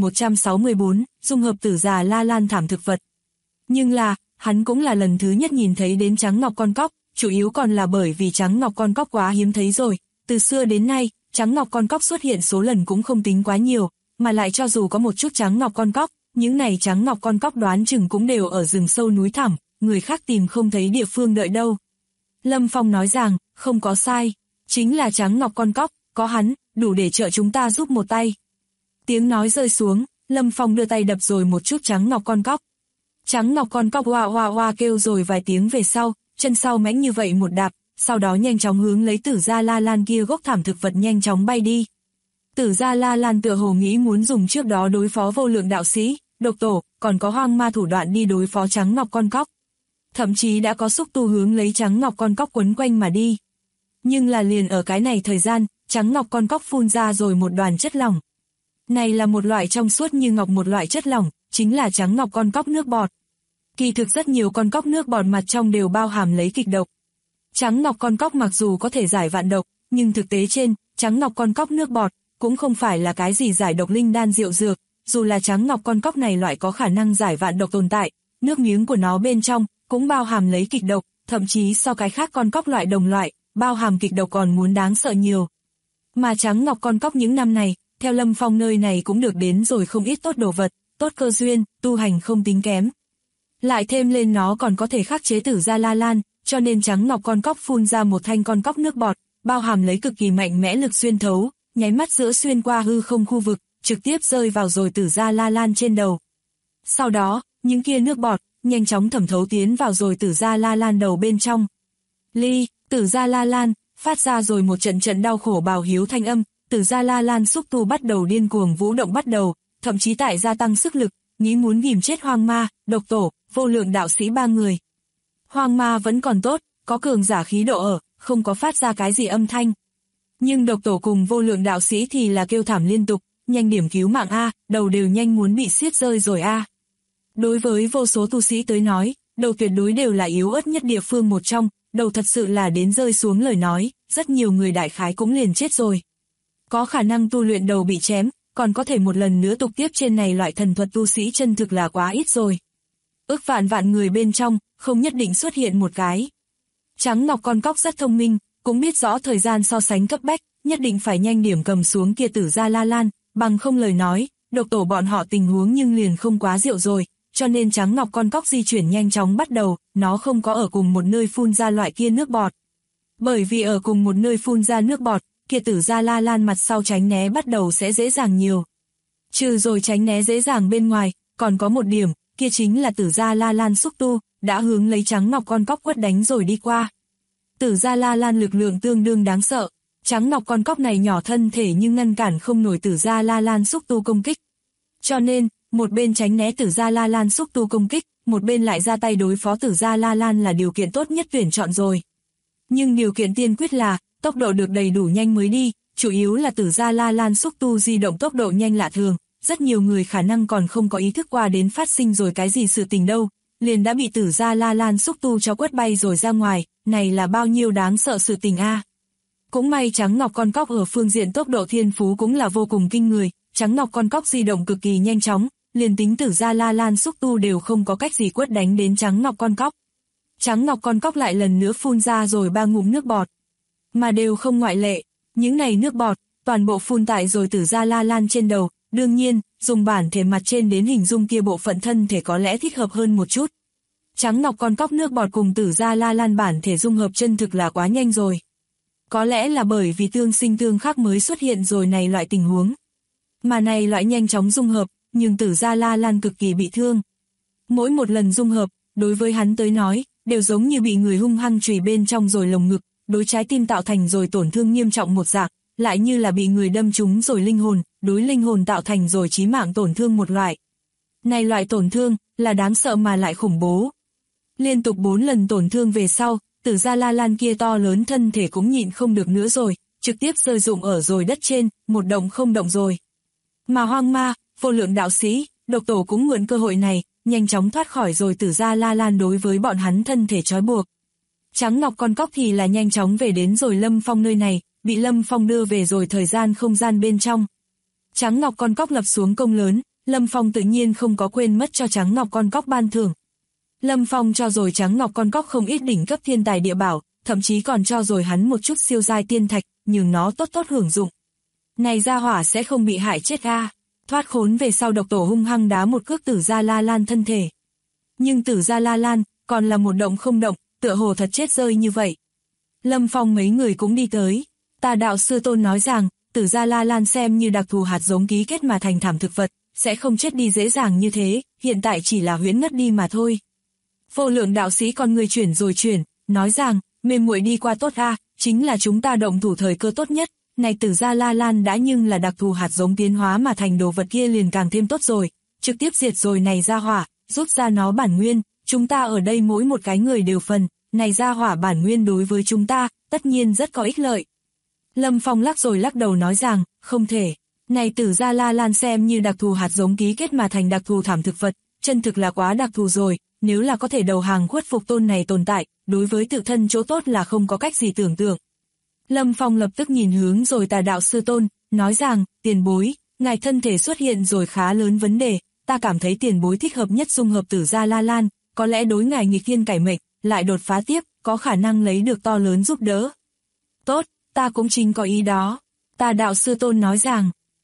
9164, dung hợp Tử Gia La Lan thảm thực vật. Nhưng là, hắn cũng là lần thứ nhất nhìn thấy đến trắng ngọc con cóc, chủ yếu còn là bởi vì trắng ngọc con cóc quá hiếm thấy rồi, từ xưa đến nay, trắng ngọc con cóc xuất hiện số lần cũng không tính quá nhiều, mà lại cho dù có một chút trắng ngọc con cóc, những này trắng ngọc con cóc đoán chừng cũng đều ở rừng sâu núi thẳm, người khác tìm không thấy địa phương đợi đâu. Lâm Phong nói rằng, không có sai, chính là trắng ngọc con cóc, có hắn, đủ để trợ chúng ta giúp một tay. Tiếng nói rơi xuống, Lâm Phong đưa tay đập rồi một chút trắng ngọc con cóc. Trắng ngọc con cóc hoa hoa hoa kêu rồi vài tiếng về sau, chân sau mãnh như vậy một đạp, sau đó nhanh chóng hướng lấy Tử Gia La Lan kia gốc thảm thực vật nhanh chóng bay đi. Tử Gia La Lan tựa hồ nghĩ muốn dùng trước đó đối phó vô lượng đạo sĩ, độc tổ, còn có hoang ma thủ đoạn đi đối phó trắng ngọc con cóc. Thậm chí đã có xúc tu hướng lấy trắng ngọc con cóc quấn quanh mà đi. Nhưng là liền ở cái này thời gian, trắng ngọc con cóc phun ra rồi một đoàn chất lỏng. Này là một loại trong suốt như ngọc một loại chất lỏng, chính là trắng ngọc con cóc nước bọt. Kỳ thực rất nhiều con cóc nước bọt mặt trong đều bao hàm lấy kịch độc. Trắng ngọc con cóc mặc dù có thể giải vạn độc, nhưng thực tế trên, trắng ngọc con cóc nước bọt cũng không phải là cái gì giải độc linh đan rượu dược, dù là trắng ngọc con cóc này loại có khả năng giải vạn độc tồn tại, nước miếng của nó bên trong cũng bao hàm lấy kịch độc, thậm chí so cái khác con cóc loại đồng loại, bao hàm kịch độc còn muốn đáng sợ nhiều. Mà trắng ngọc con cóc những năm này, theo Lâm Phong nơi này cũng được đến rồi không ít tốt đồ vật, tốt cơ duyên, tu hành không tính kém. Lại thêm lên nó còn có thể khắc chế Tử Gia La Lan, cho nên Trắng Ngọc Con Cóc phun ra một thanh con cóc nước bọt, bao hàm lấy cực kỳ mạnh mẽ lực xuyên thấu, nháy mắt giữa xuyên qua hư không khu vực, trực tiếp rơi vào rồi Tử Gia La Lan trên đầu. Sau đó, những kia nước bọt nhanh chóng thẩm thấu tiến vào rồi Tử Gia La Lan đầu bên trong. Tử Gia La Lan phát ra rồi một trận trận đau khổ bào hiếu thanh âm, Tử Gia La Lan xúc tu bắt đầu điên cuồng vũ động bắt đầu, thậm chí tại gia tăng sức lực, nghĩ muốn ghìm chết Hoang Ma, Độc Tổ, Vô Lượng đạo sĩ ba người. Hoang Ma vẫn còn tốt, có cường giả khí độ ở, không có phát ra cái gì âm thanh. Nhưng Độc Tổ cùng Vô Lượng đạo sĩ thì là kêu thảm liên tục, nhanh điểm cứu mạng a, đầu đều nhanh muốn bị xiết rơi rồi a. Đối với vô số tu sĩ tới nói, đầu tuyệt đối đều là yếu ớt nhất địa phương một trong, đầu thật sự là đến rơi xuống lời nói, rất nhiều người đại khái cũng liền chết rồi. Có khả năng tu luyện đầu bị chém, còn có thể một lần nữa tục tiếp trên này loại thần thuật tu sĩ chân thực là quá ít rồi. Ước vạn vạn người bên trong, không nhất định xuất hiện một cái. Trắng Ngọc Con Cóc rất thông minh, cũng biết rõ thời gian so sánh cấp bách, nhất định phải nhanh điểm cầm xuống kia Tử Gia La Lan, bằng không lời nói, Độc Tổ bọn họ tình huống nhưng liền không quá diệu rồi, cho nên Trắng Ngọc Con Cóc di chuyển nhanh chóng bắt đầu, nó không có ở cùng một nơi phun ra loại kia nước bọt. Bởi vì ở cùng một nơi phun ra nước bọt, kia Tử Gia La Lan mặt sau tránh né bắt đầu sẽ dễ dàng nhiều. Trừ rồi tránh né dễ dàng bên ngoài, còn có một điểm, kia chính là Tử Gia La Lan xúc tu, đã hướng lấy Trắng Ngọc Con Cóc quất đánh rồi đi qua. Tử Gia La Lan lực lượng tương đương đáng sợ, Trắng Ngọc Con Cóc này nhỏ thân thể nhưng ngăn cản không nổi Tử Gia La Lan xúc tu công kích. Cho nên, một bên tránh né Tử Gia La Lan xúc tu công kích, một bên lại ra tay đối phó Tử Gia La Lan là điều kiện tốt nhất tuyển chọn rồi. Nhưng điều kiện tiên quyết là, tốc độ được đầy đủ nhanh mới đi, chủ yếu là Tử Gia La Lan xúc tu di động tốc độ nhanh lạ thường, rất nhiều người khả năng còn không có ý thức qua đến phát sinh rồi cái gì sự tình đâu, liền đã bị Tử Gia La Lan xúc tu cho quất bay rồi ra ngoài, này là bao nhiêu đáng sợ sự tình a. Cũng may Trắng Ngọc Con Cóc ở phương diện tốc độ thiên phú cũng là vô cùng kinh người, Trắng Ngọc Con Cóc di động cực kỳ nhanh chóng, liền tính Tử Gia La Lan xúc tu đều không có cách gì quất đánh đến Trắng Ngọc Con Cóc. Trắng Ngọc Con Cóc lại lần nữa phun ra rồi 3 ngụm nước bọt, mà đều không ngoại lệ, những này nước bọt, toàn bộ phun tại rồi Tử Gia La Lan trên đầu, đương nhiên, dùng bản thể mặt trên đến hình dung kia bộ phận thân thể có lẽ thích hợp hơn một chút. Trắng Ngọc Con Cóc nước bọt cùng Tử Gia La Lan bản thể dung hợp chân thực là quá nhanh rồi. Có lẽ là bởi vì tương sinh tương khắc mới xuất hiện rồi này loại tình huống. Mà này loại nhanh chóng dung hợp, nhưng Tử Gia La Lan cực kỳ bị thương. Mỗi một lần dung hợp, đối với hắn tới nói, đều giống như bị người hung hăng chùy bên trong rồi lồng ngực, đối trái tim tạo thành rồi tổn thương nghiêm trọng một dạng, lại như là bị người đâm trúng rồi linh hồn, đối linh hồn tạo thành rồi chí mạng tổn thương một loại. Này loại tổn thương, là đáng sợ mà lại khủng bố. Liên tục 4 lần tổn thương về sau, Tử Gia La Lan kia to lớn thân thể cũng nhịn không được nữa rồi, trực tiếp rơi rụng ở rồi đất trên, một động không động rồi. Mà Hoang Ma, Vô Lượng đạo sĩ, Độc Tổ cũng mượn cơ hội này, nhanh chóng thoát khỏi rồi Tử Gia La Lan đối với bọn hắn thân thể trói buộc. Trắng Ngọc Con Cóc thì là nhanh chóng về đến rồi Lâm Phong nơi này, bị Lâm Phong đưa về rồi thời gian không gian bên trong. Trắng Ngọc Con Cóc lập xuống công lớn, Lâm Phong tự nhiên không có quên mất cho Trắng Ngọc Con Cóc ban thưởng. Lâm Phong cho rồi Trắng Ngọc Con Cóc không ít đỉnh cấp thiên tài địa bảo, thậm chí còn cho rồi hắn một chút siêu giai tiên thạch, nhưng nó tốt tốt hưởng dụng. Này gia hỏa sẽ không bị hại chết a. Thoát khốn về sau Độc Tổ hung hăng đá một cước Tử Gia La Lan thân thể. Nhưng Tử Gia La Lan, còn là một động không động, tựa hồ thật chết rơi như vậy. Lâm Phong mấy người cũng đi tới. Tà đạo sư Tôn nói rằng, Tử Gia La Lan xem như đặc thù hạt giống ký kết mà thành thảm thực vật, sẽ không chết đi dễ dàng như thế, hiện tại chỉ là huyễn ngất đi mà thôi. Vô Lượng đạo sĩ con người chuyển rồi chuyển, nói rằng, mềm muội đi qua tốt a, chính là chúng ta động thủ thời cơ tốt nhất. Này Tử Gia La Lan đã nhưng là đặc thù hạt giống tiến hóa mà thành đồ vật kia liền càng thêm tốt rồi, trực tiếp diệt rồi này ra hỏa, rút ra nó bản nguyên, chúng ta ở đây mỗi một cái người đều phần, này ra hỏa bản nguyên đối với chúng ta, tất nhiên rất có ích lợi. Lâm Phong lắc rồi lắc đầu nói rằng, không thể, này Tử Gia La Lan xem như đặc thù hạt giống ký kết mà thành đặc thù thảm thực vật, chân thực là quá đặc thù rồi, nếu là có thể đầu hàng khuất phục tôn này tồn tại, đối với tự thân chỗ tốt là không có cách gì tưởng tượng. Lâm Phong lập tức nhìn hướng rồi Tà đạo sư Tôn, nói rằng, tiền bối, ngài thân thể xuất hiện rồi khá lớn vấn đề, ta cảm thấy tiền bối thích hợp nhất dung hợp Tử Gia La Lan, có lẽ đối ngài nghịch thiên cải mệnh, lại đột phá tiếp, có khả năng lấy được to lớn giúp đỡ. Tốt, ta cũng chính có ý đó. Tà đạo sư Tôn nói rằng,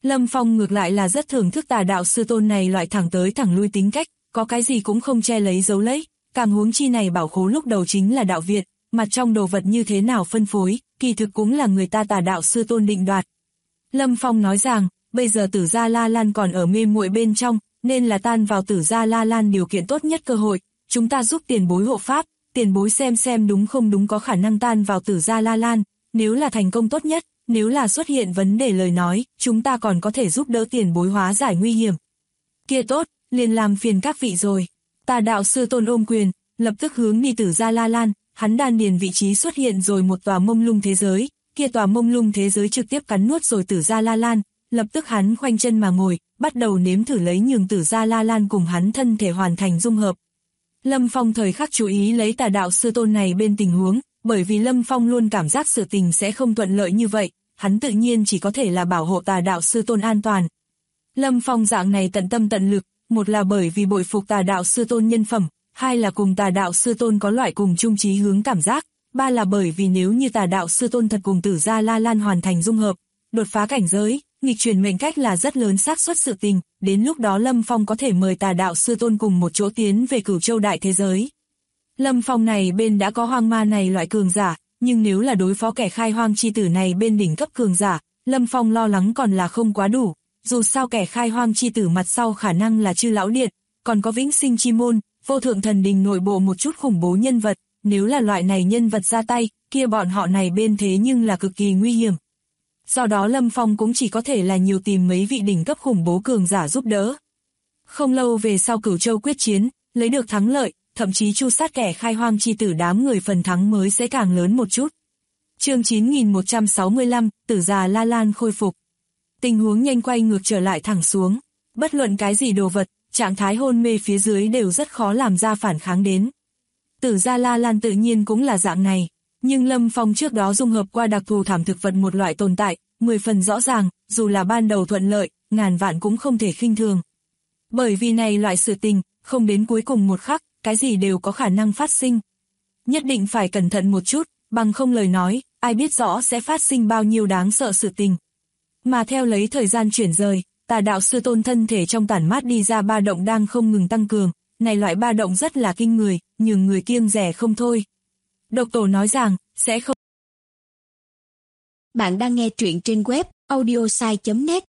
Lâm Phong ngược lại là rất thưởng thức Tà đạo sư tôn này loại thẳng tới thẳng lui tính cách, có cái gì cũng không che lấy giấu lấy, càng huống chi này bảo khố lúc đầu chính là đạo viện, mặt trong đồ vật như thế nào phân phối, kỳ thực cũng là người ta Tà đạo sư tôn định đoạt. Lâm Phong nói rằng, bây giờ Tử Gia La Lan còn ở mê muội bên trong, nên là tan vào Tử Gia La Lan điều kiện tốt nhất cơ hội, chúng ta giúp tiền bối hộ pháp, tiền bối xem đúng không đúng có khả năng tan vào Tử Gia La Lan, nếu là thành công tốt nhất, nếu là xuất hiện vấn đề lời nói, chúng ta còn có thể giúp đỡ tiền bối hóa giải nguy hiểm. Kia tốt, liền làm phiền các vị rồi. Tà đạo sư tôn ôm quyền, lập tức hướng đi Tử Gia La Lan, hắn đan điền vị trí xuất hiện rồi một tòa mông lung thế giới, kia tòa mông lung thế giới trực tiếp cắn nuốt rồi Tử Gia La Lan, lập tức hắn khoanh chân mà ngồi, bắt đầu nếm thử lấy nhường Tử Gia La Lan cùng hắn thân thể hoàn thành dung hợp. Lâm Phong thời khắc chú ý lấy Tà đạo sư tôn này bên tình huống, bởi vì Lâm Phong luôn cảm giác sự tình sẽ không thuận lợi như vậy, hắn tự nhiên chỉ có thể là bảo hộ Tà đạo sư tôn an toàn. Lâm Phong dạng này tận tâm tận lực, một là bởi vì bội phục Tà đạo sư tôn nhân phẩm, hai là cùng Tà đạo sư tôn có loại cùng chung chí hướng cảm giác, ba là bởi vì nếu như Tà đạo sư tôn thật cùng Tử Gia La Lan hoàn thành dung hợp, đột phá cảnh giới, nghịch chuyển mệnh cách là rất lớn xác suất sự tình, đến lúc đó Lâm Phong có thể mời Tà đạo sư tôn cùng một chỗ tiến về Cửu Châu đại thế giới. Lâm Phong này bên đã có hoang ma này loại cường giả, nhưng nếu là đối phó kẻ khai hoang chi tử này bên đỉnh cấp cường giả, Lâm Phong lo lắng còn là không quá đủ, dù sao kẻ khai hoang chi tử mặt sau khả năng là Chư Lão Điện, còn có Vĩnh Sinh Chi Môn, Vô Thượng Thần Đình nội bộ một chút khủng bố nhân vật, nếu là loại này nhân vật ra tay, kia bọn họ này bên thế nhưng là cực kỳ nguy hiểm. Do đó Lâm Phong cũng chỉ có thể là nhiều tìm mấy vị đỉnh cấp khủng bố cường giả giúp đỡ. Không lâu về sau Cửu Châu quyết chiến, lấy được thắng lợi, thậm chí tru sát kẻ khai hoang chi tử đám người phần thắng mới sẽ càng lớn một chút. Chương 9165, Tử Gia La Lan khôi phục. Tình huống nhanh quay ngược trở lại thẳng xuống, bất luận cái gì đồ vật, trạng thái hôn mê phía dưới đều rất khó làm ra phản kháng đến. Tử Gia La Lan tự nhiên cũng là dạng này, nhưng Lâm Phong trước đó dung hợp qua đặc thù thảm thực vật một loại tồn tại, 10 phần rõ ràng, dù là ban đầu thuận lợi, ngàn vạn cũng không thể khinh thường. Bởi vì này loại sự tình, không đến cuối cùng một khắc, cái gì đều có khả năng phát sinh. Nhất định phải cẩn thận một chút, bằng không lời nói, ai biết rõ sẽ phát sinh bao nhiêu đáng sợ sự tình. Mà theo lấy thời gian chuyển rời, Tà đạo sư tôn thân thể trong tản mát đi ra ba động đang không ngừng tăng cường, này loại ba động rất là kinh người, nhường người kiêng dè không thôi. Độc Tổ nói rằng, sẽ không. Bạn đang nghe truyện trên web audiosai.net.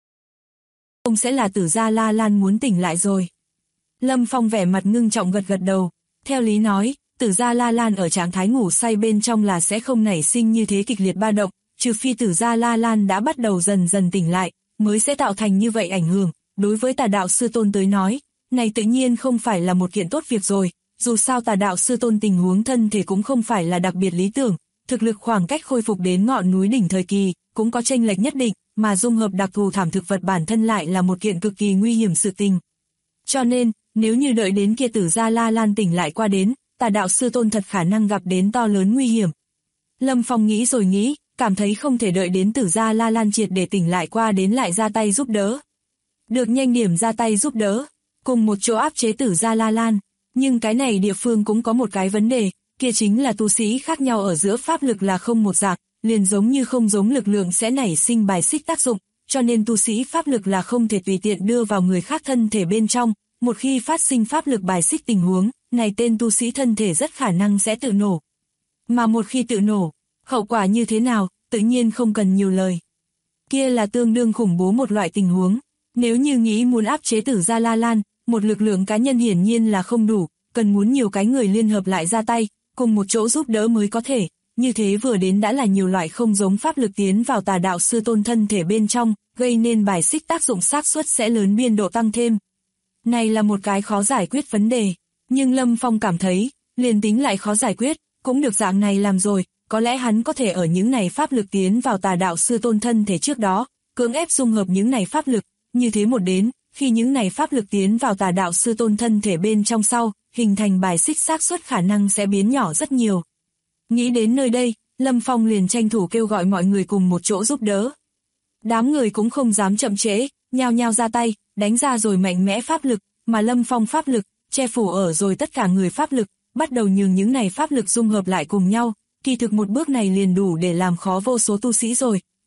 Không sẽ là Tử Gia La Lan muốn tỉnh lại rồi. Lâm Phong vẻ mặt ngưng trọng gật gật đầu, theo lý nói, Tử Gia La Lan ở trạng thái ngủ say bên trong là sẽ không nảy sinh như thế kịch liệt ba động, trừ phi Tử Gia La Lan đã bắt đầu dần dần tỉnh lại, mới sẽ tạo thành như vậy ảnh hưởng. Đối với Tà đạo sư tôn tới nói, này tự nhiên không phải là một kiện tốt việc rồi, dù sao Tà đạo sư tôn tình huống thân thể cũng không phải là đặc biệt lý tưởng, thực lực khoảng cách khôi phục đến ngọn núi đỉnh thời kỳ, cũng có chênh lệch nhất định, mà dung hợp đặc thù thảm thực vật bản thân lại là một kiện cực kỳ nguy hiểm sự tình. Cho nên, nếu như đợi đến kia Tử Gia La Lan tỉnh lại qua đến, Tà đạo sư tôn thật khả năng gặp đến to lớn nguy hiểm. Lâm Phong nghĩ rồi nghĩ, cảm thấy không thể đợi đến Tử Gia La Lan triệt để tỉnh lại qua đến lại ra tay giúp đỡ. Được nhanh điểm ra tay giúp đỡ, cùng một chỗ áp chế Tử Gia La Lan, nhưng cái này địa phương cũng có một cái vấn đề, kia chính là tu sĩ khác nhau ở giữa pháp lực là không một dạng, liền giống như không giống lực lượng sẽ nảy sinh bài xích tác dụng, cho nên tu sĩ pháp lực là không thể tùy tiện đưa vào người khác thân thể bên trong, một khi phát sinh pháp lực bài xích tình huống, này tên tu sĩ thân thể rất khả năng sẽ tự nổ. Mà một khi tự nổ, hậu quả như thế nào, tự nhiên không cần nhiều lời. Kia là tương đương khủng bố một loại tình huống, nếu như nghĩ muốn áp chế Tử Gia La Lan, một lực lượng cá nhân hiển nhiên là không đủ, cần muốn nhiều cái người liên hợp lại ra tay, cùng một chỗ giúp đỡ mới có thể, như thế vừa đến đã là nhiều loại không giống pháp lực tiến vào Tà đạo sư tôn thân thể bên trong, gây nên bài xích tác dụng xác suất sẽ lớn biên độ tăng thêm. Này là một cái khó giải quyết vấn đề, nhưng Lâm Phong cảm thấy, liền tính lại khó giải quyết, cũng được dạng này làm rồi, có lẽ hắn có thể ở những này pháp lực tiến vào Tà đạo sư tôn thân thể trước đó, cưỡng ép dung hợp những này pháp lực, như thế một đến, khi những này pháp lực tiến vào Tà đạo sư tôn thân thể bên trong sau, hình thành bài xích xác suất khả năng sẽ biến nhỏ rất nhiều. Nghĩ đến nơi đây, Lâm Phong liền tranh thủ kêu gọi mọi người cùng một chỗ giúp đỡ. Đám người cũng không dám chậm trễ, nhao nhao ra tay, đánh ra rồi mạnh mẽ pháp lực, mà Lâm Phong pháp lực, che phủ ở rồi tất cả người pháp lực, bắt đầu nhường những này pháp lực dung hợp lại cùng nhau, kỳ thực một bước này liền đủ để làm khó vô số tu sĩ rồi,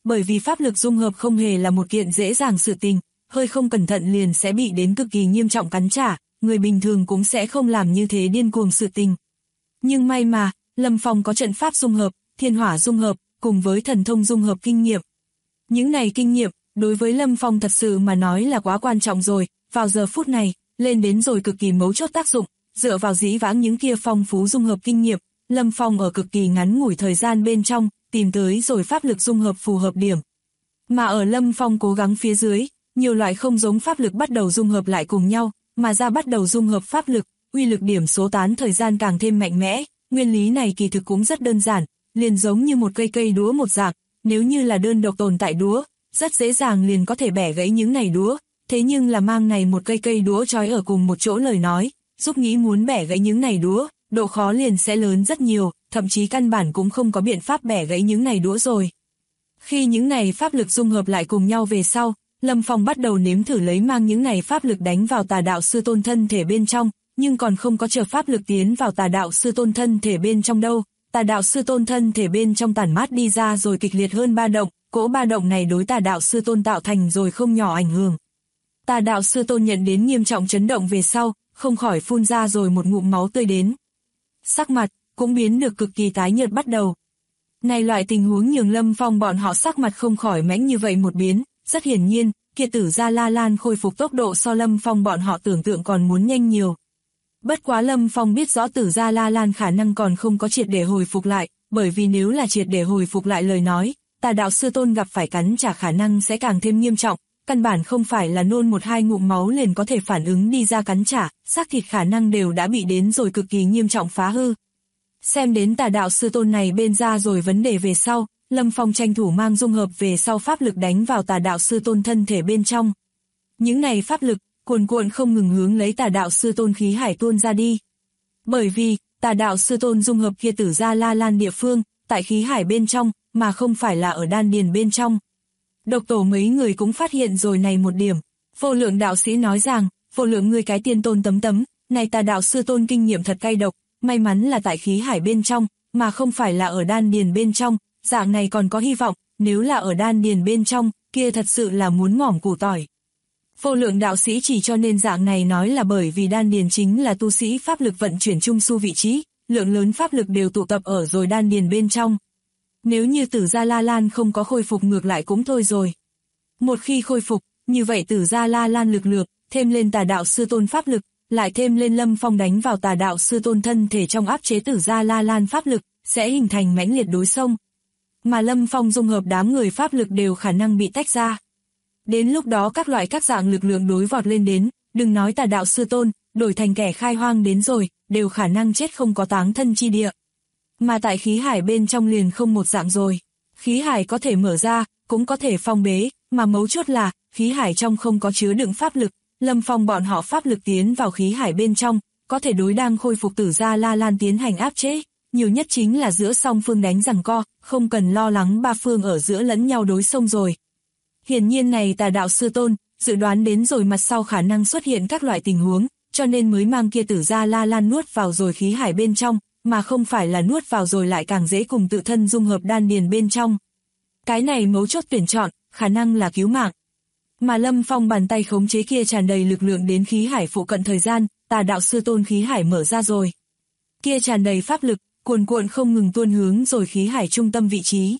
bởi vì pháp lực dung hợp không hề là một kiện dễ dàng sự tình, hơi không cẩn thận liền sẽ bị đến cực kỳ nghiêm trọng cắn trả, người bình thường cũng sẽ không làm như thế điên cuồng sự tình. Nhưng may mà, Lâm Phong có trận pháp dung hợp, thiên hỏa dung hợp, cùng với thần thông dung hợp kinh nghiệm. Những này kinh nghiệm, đối với Lâm Phong thật sự mà nói là quá quan trọng rồi, vào giờ phút này, lên đến rồi cực kỳ mấu chốt tác dụng, dựa vào dĩ vãng những kia phong phú dung hợp kinh nghiệm, Lâm Phong ở cực kỳ ngắn ngủi thời gian bên trong, tìm tới rồi pháp lực dung hợp phù hợp điểm. Mà ở Lâm Phong cố gắng phía dưới, nhiều loại không giống pháp lực bắt đầu dung hợp lại cùng nhau, mà ra bắt đầu dung hợp pháp lực, uy lực điểm số tán thời gian càng thêm mạnh mẽ, nguyên lý này kỳ thực cũng rất đơn giản, liền giống như một cây đũa một dạng, nếu như là đơn độc tồn tại đũa, rất dễ dàng liền có thể bẻ gãy những này đũa, thế nhưng là mang này một cây đũa trói ở cùng một chỗ lời nói, giúp nghĩ muốn bẻ gãy những này đũa, độ khó liền sẽ lớn rất nhiều, thậm chí căn bản cũng không có biện pháp bẻ gãy những này đũa rồi. Khi những này pháp lực dung hợp lại cùng nhau về sau, Lâm Phong bắt đầu nếm thử lấy mang những này pháp lực đánh vào Tà Đạo Sư Tôn thân thể bên trong, nhưng còn không có chờ pháp lực tiến vào Tà Đạo Sư Tôn thân thể bên trong đâu, Tà Đạo Sư Tôn thân thể bên trong tản mát đi ra rồi kịch liệt hơn ba động, cỗ ba động này đối Tà Đạo Sư Tôn tạo thành rồi không nhỏ ảnh hưởng. Tà Đạo Sư Tôn nhận đến nghiêm trọng chấn động về sau, không khỏi phun ra rồi một ngụm máu tươi đến. Sắc mặt cũng biến được cực kỳ tái nhợt bắt đầu. Này loại tình huống nhường Lâm Phong bọn họ sắc mặt không khỏi mãnh như vậy một biến, rất hiển nhiên, kia Tử Gia La Lan khôi phục tốc độ so Lâm Phong bọn họ tưởng tượng còn muốn nhanh nhiều. Bất quá Lâm Phong biết rõ Tử Gia La Lan khả năng còn không có triệt để hồi phục lại, bởi vì nếu là triệt để hồi phục lại lời nói, Tà Đạo Sư Tôn gặp phải cắn trả khả năng sẽ càng thêm nghiêm trọng, căn bản không phải là nôn một hai ngụm máu liền có thể phản ứng đi ra cắn trả, xác thịt khả năng đều đã bị đến rồi cực kỳ nghiêm trọng phá hư. Xem đến Tà Đạo Sư Tôn này bên ra rồi vấn đề về sau, Lâm Phong tranh thủ mang dung hợp về sau pháp lực đánh vào Tà Đạo Sư Tôn thân thể bên trong. Những này pháp lực, cuồn cuộn không ngừng hướng lấy Tà Đạo Sư Tôn khí hải tuôn ra đi. Bởi vì, Tà Đạo Sư Tôn dung hợp kia Tử Gia La Lan địa phương, tại khí hải bên trong, mà không phải là ở đan điền bên trong. Độc Tổ mấy người cũng phát hiện rồi này một điểm. Vô Lượng đạo sĩ nói rằng, Vô Lượng ngươi cái tiên tôn tấm, này Tà Đạo Sư Tôn kinh nghiệm thật cay độc, may mắn là tại khí hải bên trong, mà không phải là ở đan điền bên trong, dạng này còn có hy vọng, nếu là ở đan điền bên trong, kia thật sự là muốn ngỏm củ tỏi. Vô Lượng đạo sĩ chỉ cho nên dạng này nói là bởi vì đan điền chính là tu sĩ pháp lực vận chuyển trung su vị trí, lượng lớn pháp lực đều tụ tập ở rồi đan điền bên trong. Nếu như Tử Gia La Lan không có khôi phục ngược lại cũng thôi rồi. Một khi khôi phục, như vậy Tử Gia La Lan lực lượng, thêm lên Tà Đạo Sư Tôn pháp lực, lại thêm lên Lâm Phong đánh vào Tà Đạo Sư Tôn thân thể trong áp chế Tử Gia La Lan pháp lực, sẽ hình thành mãnh liệt đối xông. Mà Lâm Phong dung hợp đám người pháp lực đều khả năng bị tách ra. Đến lúc đó các loại các dạng lực lượng đối vọt lên đến, đừng nói Tà Đạo Sư Tôn, đổi thành kẻ khai hoang đến rồi, đều khả năng chết không có táng thân chi địa. Mà tại khí hải bên trong liền không một dạng rồi. Khí hải có thể mở ra, cũng có thể phong bế, mà mấu chốt là, khí hải trong không có chứa đựng pháp lực, Lâm Phong bọn họ pháp lực tiến vào khí hải bên trong, có thể đối đang khôi phục Tử Gia La Lan tiến hành áp chế, nhiều nhất chính là giữa song phương đánh giằng co, không cần lo lắng ba phương ở giữa lẫn nhau đối xông rồi. Hiển nhiên này Tà Đạo Sư Tôn, dự đoán đến rồi mặt sau khả năng xuất hiện các loại tình huống, cho nên mới mang kia Tử Gia La Lan nuốt vào rồi khí hải bên trong, mà không phải là nuốt vào rồi lại càng dễ cùng tự thân dung hợp đan điền bên trong. Cái này mấu chốt tuyển chọn, khả năng là cứu mạng. Mà Lâm Phong bàn tay khống chế kia tràn đầy lực lượng đến khí hải phụ cận thời gian, Tà Đạo Sư Tôn khí hải mở ra rồi. Kia tràn đầy pháp lực, cuồn cuộn không ngừng tuôn hướng rồi khí hải trung tâm vị trí.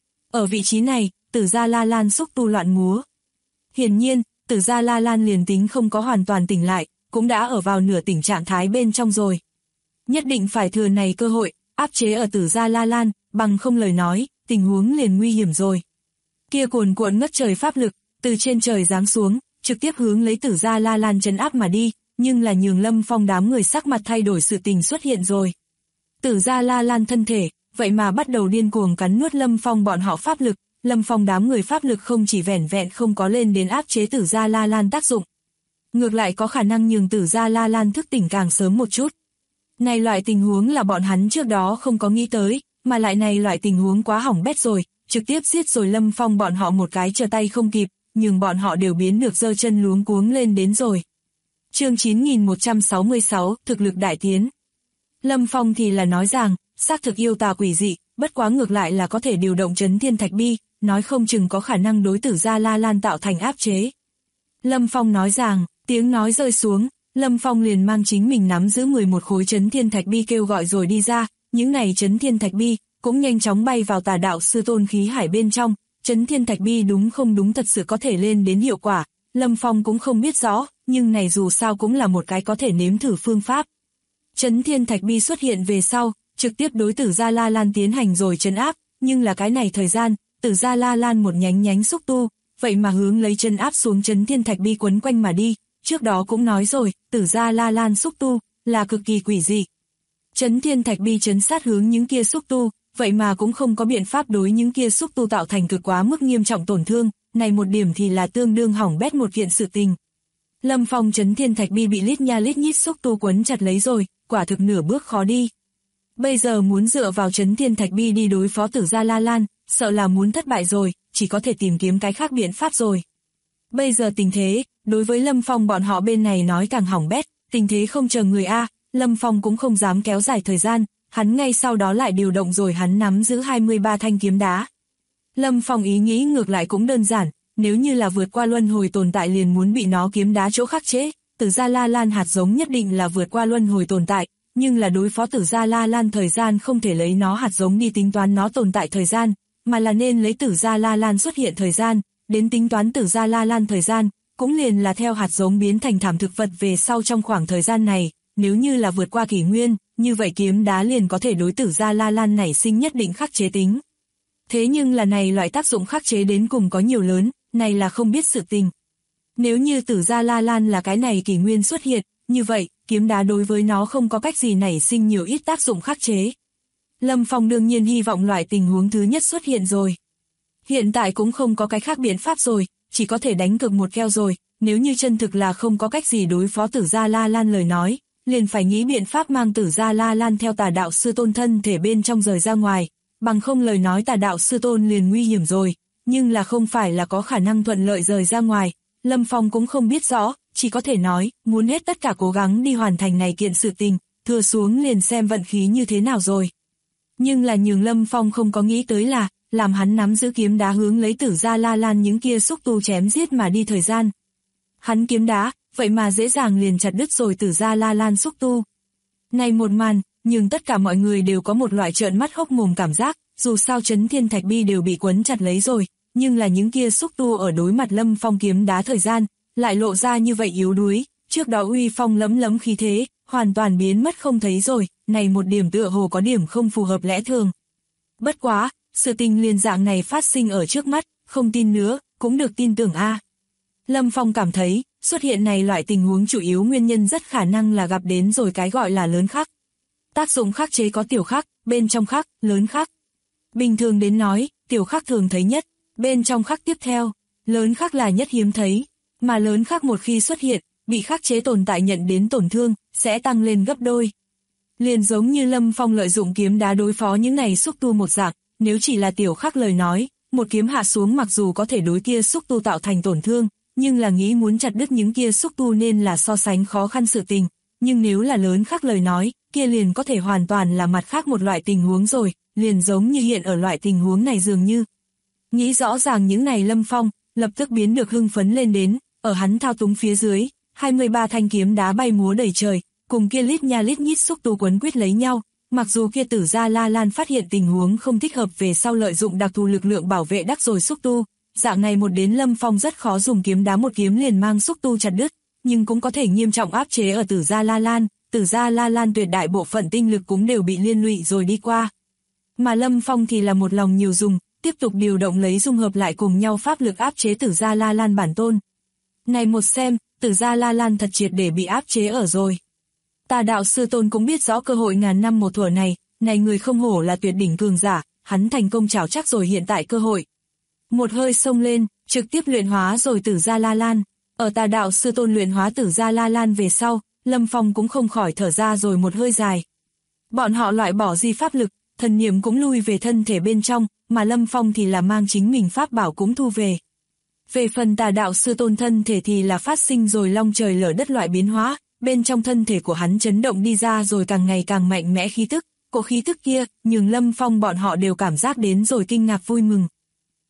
Ở vị trí này, Tử Gia La Lan xúc tu loạn múa. Hiển nhiên, Tử Gia La Lan liền tính không có hoàn toàn tỉnh lại, cũng đã ở vào nửa tỉnh trạng thái bên trong rồi. Nhất định phải thừa này cơ hội, áp chế ở Tử Gia La Lan, bằng không lời nói, tình huống liền nguy hiểm rồi. Kia cuồn cuộn ngất trời pháp lực, từ trên trời giáng xuống, trực tiếp hướng lấy Tử Gia La Lan trấn áp mà đi, nhưng là nhường Lâm Phong đám người sắc mặt thay đổi sự tình xuất hiện rồi. Tử Gia La Lan thân thể, vậy mà bắt đầu điên cuồng cắn nuốt Lâm Phong bọn họ pháp lực, Lâm Phong đám người pháp lực không chỉ vẻn vẹn không có lên đến áp chế Tử Gia La Lan tác dụng. Ngược lại có khả năng nhường Tử Gia La Lan thức tỉnh càng sớm một chút. Này loại tình huống là bọn hắn trước đó không có nghĩ tới, mà lại này loại tình huống quá hỏng bét rồi, trực tiếp giết rồi Lâm Phong bọn họ một cái trở tay không kịp, nhưng bọn họ đều biến được giơ chân luống cuống lên đến rồi. Chương 9166, thực lực đại tiến. Lâm Phong thì là nói rằng, xác thực yêu tà quỷ dị, bất quá ngược lại là có thể điều động Chấn Thiên Thạch Bi, nói không chừng có khả năng đối Tử Gia La Lan tạo thành áp chế. Lâm Phong nói rằng, tiếng nói rơi xuống, Lâm Phong liền mang chính mình nắm giữ 11 khối Chấn Thiên Thạch Bi kêu gọi rồi đi ra, những này Chấn Thiên Thạch Bi cũng nhanh chóng bay vào Tà Đạo Sư Tôn khí hải bên trong. Chấn Thiên Thạch Bi đúng không đúng thật sự có thể lên đến hiệu quả, Lâm Phong cũng không biết rõ, nhưng này dù sao cũng là một cái có thể nếm thử phương pháp. Chấn Thiên Thạch Bi xuất hiện về sau, trực tiếp đối Tử Gia La Lan tiến hành rồi trấn áp, nhưng là cái này thời gian, Tử Gia La Lan một nhánh xúc tu, vậy mà hướng lấy trấn áp xuống Chấn Thiên Thạch Bi quấn quanh mà đi, trước đó cũng nói rồi, Tử Gia La Lan xúc tu, là cực kỳ quỷ dị. Chấn Thiên Thạch Bi trấn sát hướng những kia xúc tu, vậy mà cũng không có biện pháp đối những kia xúc tu tạo thành cực quá mức nghiêm trọng tổn thương, này một điểm thì là tương đương hỏng bét một kiện sự tình. Lâm Phong Chấn Thiên Thạch Bi bị lít nha lít nhít xúc tu quấn chặt lấy rồi, quả thực nửa bước khó đi. Bây giờ muốn dựa vào Chấn Thiên Thạch Bi đi đối phó Tử Gia La Lan, sợ là muốn thất bại rồi, chỉ có thể tìm kiếm cái khác biện pháp rồi. Bây giờ tình thế, đối với Lâm Phong bọn họ bên này nói càng hỏng bét, tình thế không chờ người A, Lâm Phong cũng không dám kéo dài thời gian, hắn ngay sau đó lại điều động rồi hắn nắm giữ 23 thanh kiếm đá. Lâm Phong ý nghĩ ngược lại cũng đơn giản, nếu như là vượt qua luân hồi tồn tại liền muốn bị nó kiếm đá chỗ khắc chế, Tử Gia La Lan hạt giống nhất định là vượt qua luân hồi tồn tại, nhưng là đối phó Tử Gia La Lan thời gian không thể lấy nó hạt giống đi tính toán nó tồn tại thời gian, mà là nên lấy Tử Gia La Lan xuất hiện thời gian, đến tính toán Tử Gia La Lan thời gian, cũng liền là theo hạt giống biến thành thảm thực vật về sau trong khoảng thời gian này, nếu như là vượt qua kỷ nguyên, như vậy kiếm đá liền có thể đối Tử Gia La Lan nảy sinh nhất định khắc chế tính. Thế nhưng là này loại tác dụng khắc chế đến cùng có nhiều lớn, này là không biết sự tình. Nếu như Tử Gia La Lan là cái này kỷ nguyên xuất hiện, như vậy, kiếm đá đối với nó không có cách gì nảy sinh nhiều ít tác dụng khắc chế. Lâm Phong đương nhiên hy vọng loại tình huống thứ nhất xuất hiện rồi. Hiện tại cũng không có cái khác biện pháp rồi, chỉ có thể đánh cược một keo rồi, nếu như chân thực là không có cách gì đối phó Tử Gia La Lan lời nói, liền phải nghĩ biện pháp mang Tử Gia La Lan theo Tà Đạo Sư Tôn thân thể bên trong rời ra ngoài, bằng không lời nói Tà Đạo Sư Tôn liền nguy hiểm rồi, nhưng là không phải là có khả năng thuận lợi rời ra ngoài, Lâm Phong cũng không biết rõ, chỉ có thể nói, muốn hết tất cả cố gắng đi hoàn thành này kiện sự tình, thừa xuống liền xem vận khí như thế nào rồi. Nhưng là nhường Lâm Phong không có nghĩ tới là, làm hắn nắm giữ kiếm đá hướng lấy Tử Gia La Lan những kia xúc tu chém giết mà đi thời gian. Hắn kiếm đá, vậy mà dễ dàng liền chặt đứt rồi Tử Gia La Lan xúc tu. Này một màn, nhưng tất cả mọi người đều có một loại trợn mắt hốc mồm cảm giác, dù sao Chấn Thiên Thạch Bi đều bị quấn chặt lấy rồi, nhưng là những kia xúc tu ở đối mặt Lâm Phong kiếm đá thời gian, lại lộ ra như vậy yếu đuối, trước đó uy phong lấm lấm khí thế, hoàn toàn biến mất không thấy rồi, này một điểm tựa hồ có điểm không phù hợp lẽ thường. Bất quá, sự tình liên dạng này phát sinh ở trước mắt, không tin nữa, cũng được tin tưởng a. Lâm Phong cảm thấy, xuất hiện này loại tình huống chủ yếu nguyên nhân rất khả năng là gặp đến rồi cái gọi là lớn khắc. Tác dụng khắc chế có tiểu khắc, bên trong khắc, lớn khắc. Bình thường đến nói, tiểu khắc thường thấy nhất, bên trong khắc tiếp theo, lớn khắc là nhất hiếm thấy, mà lớn khắc một khi xuất hiện, bị khắc chế tồn tại nhận đến tổn thương, sẽ tăng lên gấp đôi. Liền giống như Lâm Phong lợi dụng kiếm đá đối phó những này xúc tu một dạng, nếu chỉ là tiểu khắc lời nói, một kiếm hạ xuống mặc dù có thể đối kia xúc tu tạo thành tổn thương, nhưng là nghĩ muốn chặt đứt những kia xúc tu nên là so sánh khó khăn sự tình, nhưng nếu là lớn khắc lời nói, kia liền có thể hoàn toàn là mặt khác một loại tình huống rồi, liền giống như hiện ở loại tình huống này dường như. Nghĩ rõ ràng những này Lâm Phong, lập tức biến được hưng phấn lên đến, ở hắn thao túng phía dưới, 23 thanh kiếm đá bay múa đầy trời, cùng kia lít nha lít nhít xúc tu quấn quýt lấy nhau, mặc dù kia Tử Gia La Lan phát hiện tình huống không thích hợp về sau lợi dụng đặc thù lực lượng bảo vệ đắc rồi xúc tu, dạng này một đến Lâm Phong rất khó dùng kiếm đá một kiếm liền mang xúc tu chặt đứt, nhưng cũng có thể nghiêm trọng áp chế ở Tử Gia La Lan, Tử Gia La Lan tuyệt đại bộ phận tinh lực cũng đều bị liên lụy rồi đi qua. Mà Lâm Phong thì là một lòng nhiều dùng, tiếp tục điều động lấy dung hợp lại cùng nhau pháp lực áp chế Tử Gia La Lan bản tôn. Này một xem, Tử Gia La Lan thật triệt để bị áp chế ở rồi. Tà Đạo Sư Tôn cũng biết rõ cơ hội ngàn năm một thuở này, này người không hổ là tuyệt đỉnh cường giả, hắn thành công trảo chắc rồi hiện tại cơ hội. Một hơi xông lên, trực tiếp luyện hóa rồi Tử Gia La Lan. Ở Tà Đạo Sư Tôn luyện hóa Tử Gia La Lan về sau, Lâm Phong cũng không khỏi thở ra rồi một hơi dài. Bọn họ loại bỏ di pháp lực, thần niệm cũng lui về thân thể bên trong, mà Lâm Phong thì là mang chính mình pháp bảo cũng thu về. Về phần Tà Đạo Sư Tôn thân thể thì là phát sinh rồi long trời lở đất loại biến hóa, bên trong thân thể của hắn chấn động đi ra rồi càng ngày càng mạnh mẽ khí tức, cổ khí tức kia, nhưng Lâm Phong bọn họ đều cảm giác đến rồi kinh ngạc vui mừng.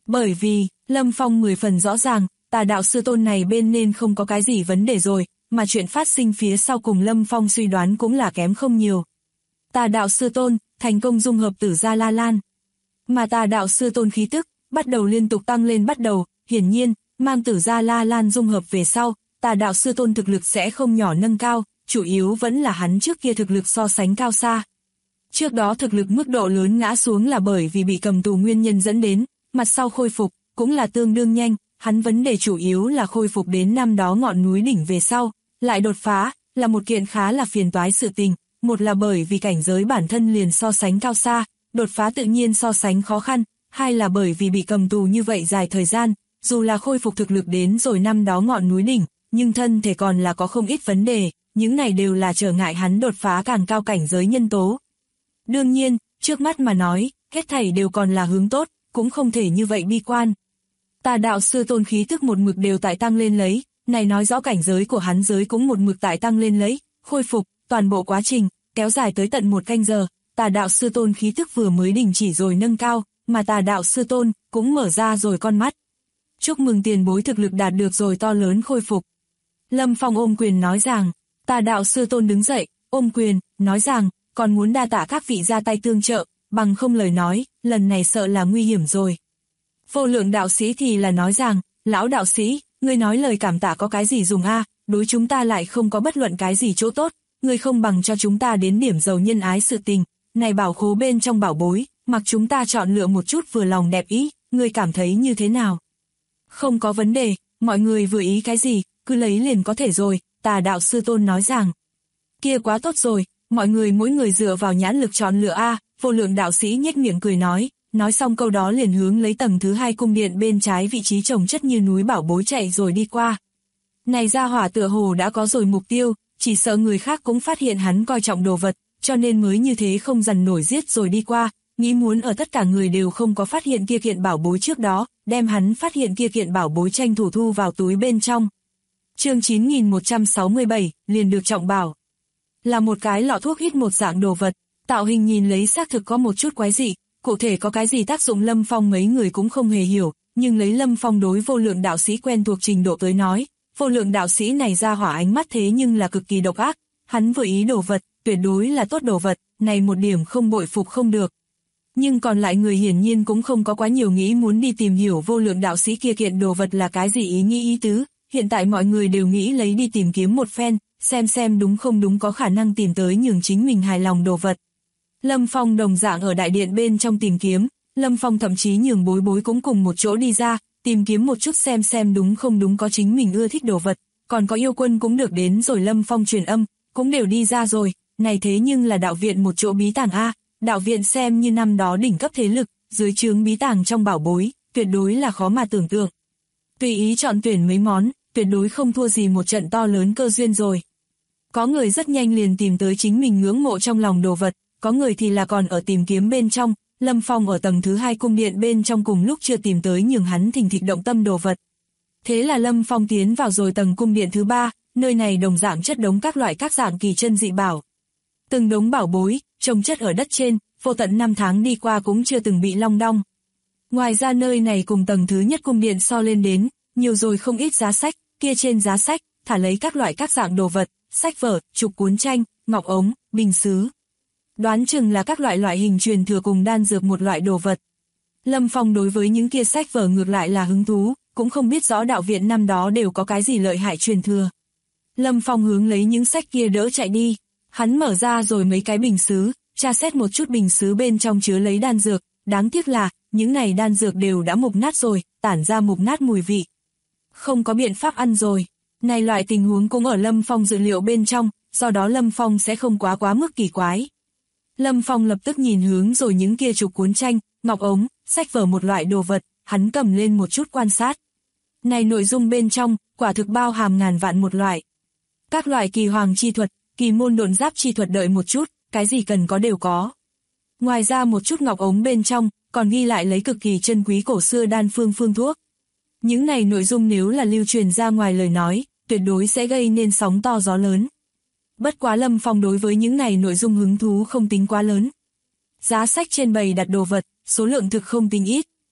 Bởi vì, Lâm Phong 10 phần rõ ràng, Tà đạo sư tôn này bên nên không có cái gì vấn đề rồi, mà chuyện phát sinh phía sau cùng Lâm Phong suy đoán cũng là kém không nhiều. Tà đạo sư tôn, thành công dung hợp Tử Gia La Lan. Mà tà đạo sư tôn khí tức, bắt đầu liên tục tăng lên hiển nhiên, mang Tử Gia La Lan dung hợp về sau, tà đạo sư tôn thực lực sẽ không nhỏ nâng cao, chủ yếu vẫn là hắn trước kia thực lực so sánh cao xa. Trước đó thực lực mức độ lớn ngã xuống là bởi vì bị cầm tù nguyên nhân dẫn đến, mặt sau khôi phục, cũng là tương đương nhanh, hắn vấn đề chủ yếu là khôi phục đến năm đó ngọn núi đỉnh về sau, lại đột phá, là một kiện khá là phiền toái sự tình, một là bởi vì cảnh giới bản thân liền so sánh cao xa, đột phá tự nhiên so sánh khó khăn, hai là bởi vì bị cầm tù như vậy dài thời gian, dù là khôi phục thực lực đến rồi năm đó ngọn núi đỉnh, nhưng thân thể còn là có không ít vấn đề, những này đều là trở ngại hắn đột phá càng cao cảnh giới nhân tố. Đương nhiên, trước mắt mà nói, hết thảy đều còn là hướng tốt, cũng không thể như vậy bi quan. Tà đạo sư tôn khí tức một mực đều tại tăng lên lấy, này nói rõ cảnh giới của hắn giới cũng một mực tại tăng lên lấy, khôi phục, toàn bộ quá trình, kéo dài tới tận 1 canh giờ, tà đạo sư tôn khí tức vừa mới đình chỉ rồi nâng cao, mà tà đạo sư tôn cũng mở ra rồi con mắt. Chúc mừng tiền bối thực lực đạt được rồi to lớn khôi phục. Lâm Phong ôm quyền nói rằng, tà đạo sư tôn đứng dậy, ôm quyền, nói rằng, còn muốn đa tạ các vị ra tay tương trợ, bằng không lời nói, lần này sợ là nguy hiểm rồi. Vô lượng đạo sĩ thì là nói rằng, lão đạo sĩ, ngươi nói lời cảm tạ có cái gì dùng a, đối chúng ta lại không có bất luận cái gì chỗ tốt, ngươi không bằng cho chúng ta đến điểm giàu nhân ái sự tình, này bảo khố bên trong bảo bối, mặc chúng ta chọn lựa một chút vừa lòng đẹp ý, ngươi cảm thấy như thế nào? Không có vấn đề, mọi người vừa ý cái gì, cứ lấy liền có thể rồi, tà đạo sư tôn nói rằng. Kia quá tốt rồi, mọi người mỗi người dựa vào nhãn lực chọn lựa a, vô lượng đạo sĩ nhếch miệng cười nói xong câu đó liền hướng lấy tầng thứ 2 cung điện bên trái vị trí trồng chất như núi bảo bối chạy rồi đi qua. Này gia hỏa tựa hồ đã có rồi mục tiêu, chỉ sợ người khác cũng phát hiện hắn coi trọng đồ vật, cho nên mới như thế không dằn nổi giết rồi đi qua, nghĩ muốn ở tất cả người đều không có phát hiện kia kiện bảo bối trước đó, đem hắn phát hiện kia kiện bảo bối tranh thủ thu vào túi bên trong. Chương 9167, liền được trọng bảo. Là một cái lọ thuốc hít một dạng đồ vật, tạo hình nhìn lấy xác thực có một chút quái dị, cụ thể có cái gì tác dụng Lâm Phong mấy người cũng không hề hiểu, nhưng lấy Lâm Phong đối vô lượng đạo sĩ quen thuộc trình độ tới nói, vô lượng đạo sĩ này ra hỏa ánh mắt thế nhưng là cực kỳ độc ác, hắn vừa ý đồ vật, tuyệt đối là tốt đồ vật, này một điểm không bội phục không được. Nhưng còn lại người hiển nhiên cũng không có quá nhiều nghĩ muốn đi tìm hiểu vô lượng đạo sĩ kia kiện đồ vật là cái gì ý nghĩ ý tứ, hiện tại mọi người đều nghĩ lấy đi tìm kiếm một phen, xem đúng không đúng có khả năng tìm tới nhường chính mình hài lòng đồ vật. Lâm Phong đồng dạng ở đại điện bên trong tìm kiếm, Lâm Phong thậm chí nhường bối bối cũng cùng một chỗ đi ra, tìm kiếm một chút xem đúng không đúng có chính mình ưa thích đồ vật, còn có yêu quân cũng được đến rồi Lâm Phong truyền âm, cũng đều đi ra rồi, này thế nhưng là đạo viện một chỗ bí tàng a, đạo viện xem như năm đó đỉnh cấp thế lực, dưới trướng bí tàng trong bảo bối, tuyệt đối là khó mà tưởng tượng. Tùy ý chọn tuyển mấy món, tuyệt đối không thua gì một trận to lớn cơ duyên rồi. Có người rất nhanh liền tìm tới chính mình ngưỡng mộ trong lòng đồ vật, có người thì là còn ở tìm kiếm bên trong, Lâm Phong ở tầng thứ 2 cung điện bên trong cùng lúc chưa tìm tới nhường hắn thình thịch động tâm đồ vật. Thế là Lâm Phong tiến vào rồi tầng cung điện thứ 3, nơi này đồng dạng chất đống các loại các dạng kỳ chân dị bảo. Từng đống bảo bối, trồng chất ở đất trên, vô tận năm tháng đi qua cũng chưa từng bị long đong. Ngoài ra nơi này cùng tầng thứ nhất cung điện so lên đến, nhiều rồi không ít giá sách, kia trên giá sách, thả lấy các loại các dạng đồ vật, sách vở, trục cuốn tranh, ngọc ống, bình sứ. Đoán chừng là các loại hình truyền thừa cùng đan dược một loại đồ vật. Lâm Phong đối với những kia sách vở ngược lại là hứng thú, cũng không biết rõ đạo viện năm đó đều có cái gì lợi hại truyền thừa. Lâm Phong hướng lấy những sách kia đỡ chạy đi, hắn mở ra rồi mấy cái bình sứ, tra xét một chút bình sứ bên trong chứa lấy đan dược, đáng tiếc là, những này đan dược đều đã mục nát rồi, tản ra mục nát mùi vị. Không có biện pháp ăn rồi, này loại tình huống cũng ở Lâm Phong dự liệu bên trong, do đó Lâm Phong sẽ không quá mức kỳ quái. Lâm Phong lập tức nhìn hướng rồi những kia trục cuốn tranh, ngọc ống, sách vở một loại đồ vật, hắn cầm lên một chút quan sát. Này nội dung bên trong, quả thực bao hàm ngàn vạn một loại. Các loại kỳ hoàng chi thuật, kỳ môn độn giáp chi thuật đợi một chút, cái gì cần có đều có. Ngoài ra một chút ngọc ống bên trong, còn ghi lại lấy cực kỳ chân quý cổ xưa đan phương thuốc. Những này nội dung nếu là lưu truyền ra ngoài lời nói, tuyệt đối sẽ gây nên sóng to gió lớn. Bất quá Lâm Phong đối với những này nội dung hứng thú không tính quá lớn. Giá sách trên bày đặt đồ vật, số lượng thực không tính ít.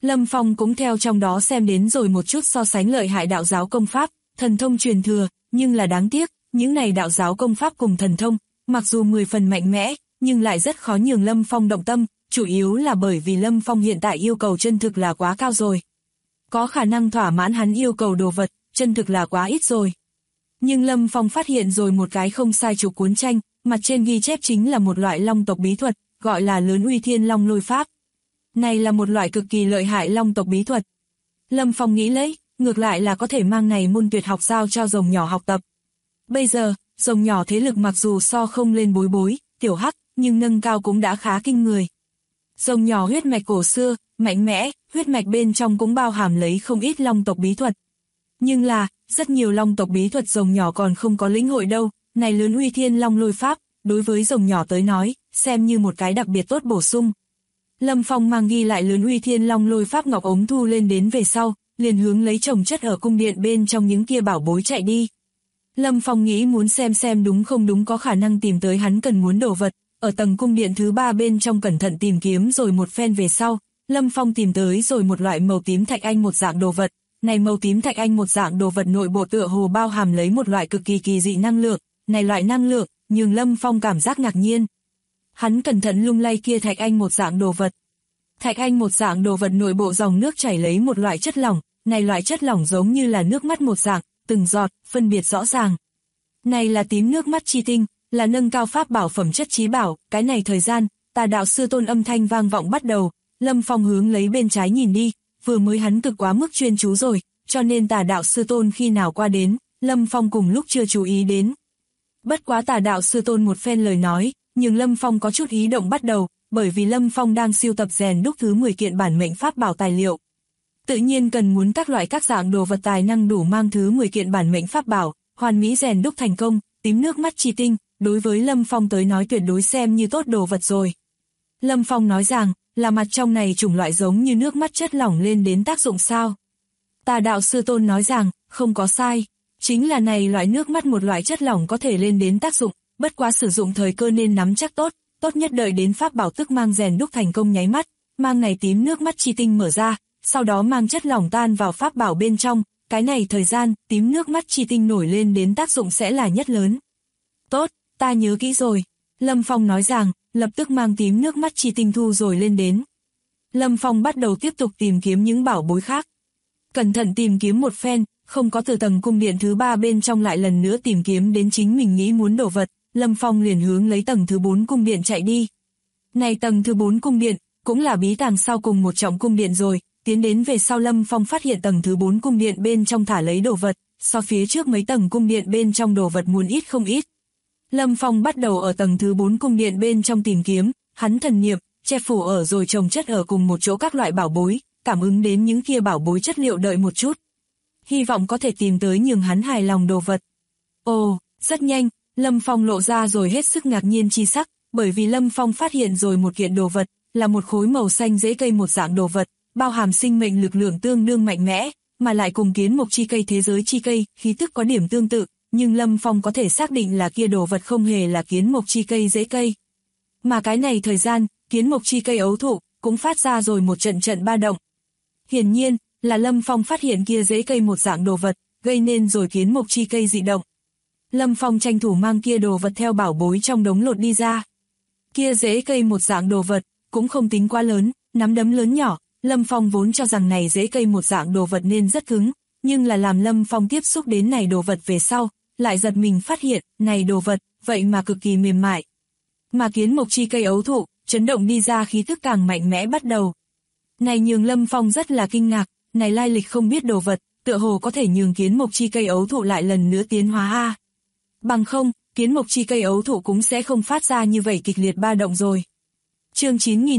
Lâm Phong cũng theo trong đó xem đến rồi một chút so sánh lợi hại đạo giáo công pháp, thần thông truyền thừa, nhưng là đáng tiếc, những này đạo giáo công pháp cùng thần thông, mặc dù 10 phần mạnh mẽ, nhưng lại rất khó nhường Lâm Phong động tâm, chủ yếu là bởi vì Lâm Phong hiện tại yêu cầu chân thực là quá cao rồi. Có khả năng thỏa mãn hắn yêu cầu đồ vật, chân thực là quá ít rồi. Nhưng Lâm Phong phát hiện rồi một cái không sai chủ cuốn tranh, mặt trên ghi chép chính là một loại long tộc bí thuật, gọi là lớn uy thiên long lôi pháp. Này là một loại cực kỳ lợi hại long tộc bí thuật. Lâm Phong nghĩ lấy, ngược lại là có thể mang này môn tuyệt học giao cho rồng nhỏ học tập. Bây giờ, rồng nhỏ thế lực mặc dù so không lên Bối Bối, Tiểu Hắc, nhưng nâng cao cũng đã khá kinh người. Rồng nhỏ huyết mạch cổ xưa, mạnh mẽ, huyết mạch bên trong cũng bao hàm lấy không ít long tộc bí thuật. Nhưng là, rất nhiều long tộc bí thuật rồng nhỏ còn không có lĩnh hội đâu, này lớn uy thiên long lôi pháp, đối với rồng nhỏ tới nói, xem như một cái đặc biệt tốt bổ sung. Lâm Phong mang ghi lại lớn uy thiên long lôi pháp ngọc ống thu lên đến về sau, liền hướng lấy chồng chất ở cung điện bên trong những kia bảo bối chạy đi. Lâm Phong nghĩ muốn xem đúng không đúng có khả năng tìm tới hắn cần muốn đồ vật, ở tầng cung điện thứ 3 bên trong cẩn thận tìm kiếm rồi một phen về sau, Lâm Phong tìm tới rồi một loại màu tím thạch anh một dạng đồ vật. Này màu tím thạch anh một dạng đồ vật nội bộ tựa hồ bao hàm lấy một loại cực kỳ kỳ dị năng lượng, này loại năng lượng, nhường Lâm Phong cảm giác ngạc nhiên. Hắn cẩn thận lung lay kia thạch anh một dạng đồ vật. Thạch anh một dạng đồ vật nội bộ dòng nước chảy lấy một loại chất lỏng, này loại chất lỏng giống như là nước mắt một dạng, từng giọt, phân biệt rõ ràng. Này là tím nước mắt chi tinh, là nâng cao pháp bảo phẩm chất trí bảo, cái này thời gian, Tà đạo sư tôn âm thanh vang vọng bắt đầu, Lâm Phong hướng lấy bên trái nhìn đi, vừa mới hắn cực quá mức chuyên chú rồi, cho nên Tà đạo sư tôn khi nào qua đến, Lâm Phong cùng lúc chưa chú ý đến. Bất quá Tà đạo sư tôn một phen lời nói, nhưng Lâm Phong có chút ý động bắt đầu, bởi vì Lâm Phong đang siêu tập rèn đúc thứ 10 kiện bản mệnh pháp bảo tài liệu. Tự nhiên cần muốn các loại các dạng đồ vật tài năng đủ mang thứ 10 kiện bản mệnh pháp bảo, hoàn mỹ rèn đúc thành công, tím nước mắt chi tinh, đối với Lâm Phong tới nói tuyệt đối xem như tốt đồ vật rồi. Lâm Phong nói rằng, là mặt trong này chủng loại giống như nước mắt chất lỏng lên đến tác dụng sao? Tà đạo sư tôn nói rằng, không có sai, chính là này loại nước mắt một loại chất lỏng có thể lên đến tác dụng, bất quá sử dụng thời cơ nên nắm chắc tốt, tốt nhất đợi đến pháp bảo tức mang rèn đúc thành công nháy mắt, mang này tím nước mắt chi tinh mở ra, sau đó mang chất lỏng tan vào pháp bảo bên trong, cái này thời gian, tím nước mắt chi tinh nổi lên đến tác dụng sẽ là nhất lớn. Tốt, ta nhớ kỹ rồi. Lâm Phong nói rằng, lập tức mang tím nước mắt chi tinh thu rồi lên đến. Lâm Phong bắt đầu tiếp tục tìm kiếm những bảo bối khác. Cẩn thận tìm kiếm một phen, không có từ tầng cung điện thứ 3 bên trong lại lần nữa tìm kiếm đến chính mình nghĩ muốn đồ vật, Lâm Phong liền hướng lấy tầng thứ 4 cung điện chạy đi. Này tầng thứ 4 cung điện, cũng là bí tàng sau cùng một trọng cung điện rồi, tiến đến về sau Lâm Phong phát hiện tầng thứ 4 cung điện bên trong thả lấy đồ vật, so phía trước mấy tầng cung điện bên trong đồ vật muốn ít không ít. Lâm Phong bắt đầu ở tầng thứ 4 cung điện bên trong tìm kiếm, hắn thần niệm, che phủ ở rồi chồng chất ở cùng một chỗ các loại bảo bối, cảm ứng đến những kia bảo bối chất liệu đợi một chút. Hy vọng có thể tìm tới nhường hắn hài lòng đồ vật. Ồ, rất nhanh, Lâm Phong lộ ra rồi hết sức ngạc nhiên chi sắc, bởi vì Lâm Phong phát hiện rồi một kiện đồ vật, là một khối màu xanh rễ cây một dạng đồ vật, bao hàm sinh mệnh lực lượng tương đương mạnh mẽ, mà lại cùng kiến mộc chi cây thế giới chi cây, khí tức có điểm tương tự, nhưng Lâm Phong có thể xác định là kia đồ vật không hề là kiến mộc chi cây rễ cây. Mà cái này thời gian, kiến mộc chi cây ấu thụ, cũng phát ra rồi một trận ba động. Hiển nhiên, là Lâm Phong phát hiện kia rễ cây một dạng đồ vật, gây nên rồi kiến mộc chi cây dị động. Lâm Phong tranh thủ mang kia đồ vật theo bảo bối trong đống lột đi ra. Kia rễ cây một dạng đồ vật, cũng không tính quá lớn, nắm đấm lớn nhỏ, Lâm Phong vốn cho rằng này rễ cây một dạng đồ vật nên rất cứng, nhưng là làm Lâm Phong tiếp xúc đến này đồ vật về sau, lại giật mình phát hiện, này đồ vật, vậy mà cực kỳ mềm mại. Mà kiến mộc chi cây ấu thụ, chấn động đi ra khí tức càng mạnh mẽ bắt đầu. Này nhường Lâm Phong rất là kinh ngạc, này lai lịch không biết đồ vật, tựa hồ có thể nhường kiến mộc chi cây ấu thụ lại lần nữa tiến hóa a. Bằng không, kiến mộc chi cây ấu thụ cũng sẽ không phát ra như vậy kịch liệt ba động rồi. Chương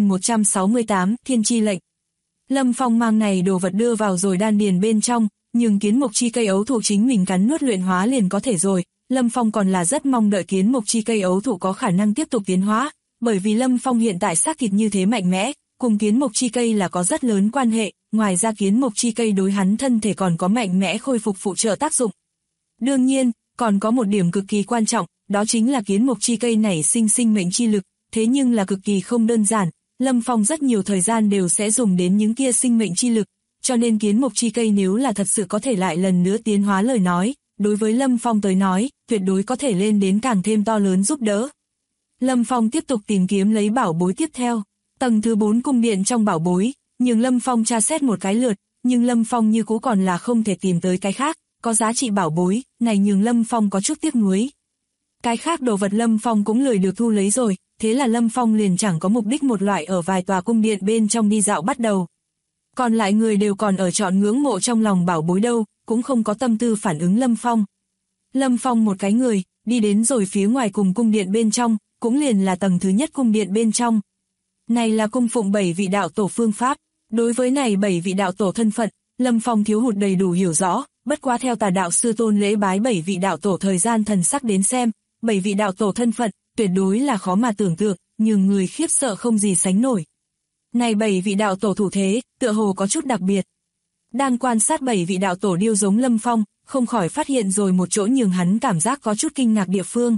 9168, Thiên chi lệnh. Lâm Phong mang này đồ vật đưa vào rồi đan điền bên trong, nhưng kiến mộc chi cây ấu thụ chính mình cắn nuốt luyện hóa liền có thể rồi. Lâm Phong còn là rất mong đợi kiến mộc chi cây ấu thụ có khả năng tiếp tục tiến hóa, bởi vì Lâm Phong hiện tại xác thịt như thế mạnh mẽ, cùng kiến mộc chi cây là có rất lớn quan hệ, ngoài ra kiến mộc chi cây đối hắn thân thể còn có mạnh mẽ khôi phục phụ trợ tác dụng. Đương nhiên, còn có một điểm cực kỳ quan trọng, đó chính là kiến mộc chi cây nảy sinh sinh mệnh chi lực, thế nhưng là cực kỳ không đơn giản, Lâm Phong rất nhiều thời gian đều sẽ dùng đến những kia sinh mệnh chi lực, cho nên kiến mục chi cây nếu là thật sự có thể lại lần nữa tiến hóa lời nói, đối với Lâm Phong tới nói, tuyệt đối có thể lên đến càng thêm to lớn giúp đỡ. Lâm Phong tiếp tục tìm kiếm lấy bảo bối tiếp theo, tầng thứ 4 cung điện trong bảo bối, nhưng Lâm Phong tra xét một cái lượt, nhưng Lâm Phong như cũ còn là không thể tìm tới cái khác, có giá trị bảo bối, này nhường Lâm Phong có chút tiếc nuối. Cái khác đồ vật Lâm Phong cũng lười được thu lấy rồi, thế là Lâm Phong liền chẳng có mục đích một loại ở vài tòa cung điện bên trong đi dạo bắt đầu. Còn lại người đều còn ở chọn ngưỡng mộ trong lòng bảo bối đâu, cũng không có tâm tư phản ứng Lâm Phong. Lâm Phong một cái người, đi đến rồi phía ngoài cùng cung điện bên trong, cũng liền là tầng thứ nhất cung điện bên trong. Này là cung phụng 7 vị đạo tổ phương pháp, đối với này 7 vị đạo tổ thân phận, Lâm Phong thiếu hụt đầy đủ hiểu rõ, bất quá theo Tà đạo sư tôn lễ bái 7 vị đạo tổ thời gian thần sắc đến xem, 7 vị đạo tổ thân phận, tuyệt đối là khó mà tưởng tượng, nhưng người khiếp sợ không gì sánh nổi. Này 7 vị đạo tổ thủ thế, tựa hồ có chút đặc biệt. Đang quan sát 7 vị đạo tổ điêu giống Lâm Phong, không khỏi phát hiện rồi một chỗ nhường hắn cảm giác có chút kinh ngạc địa phương.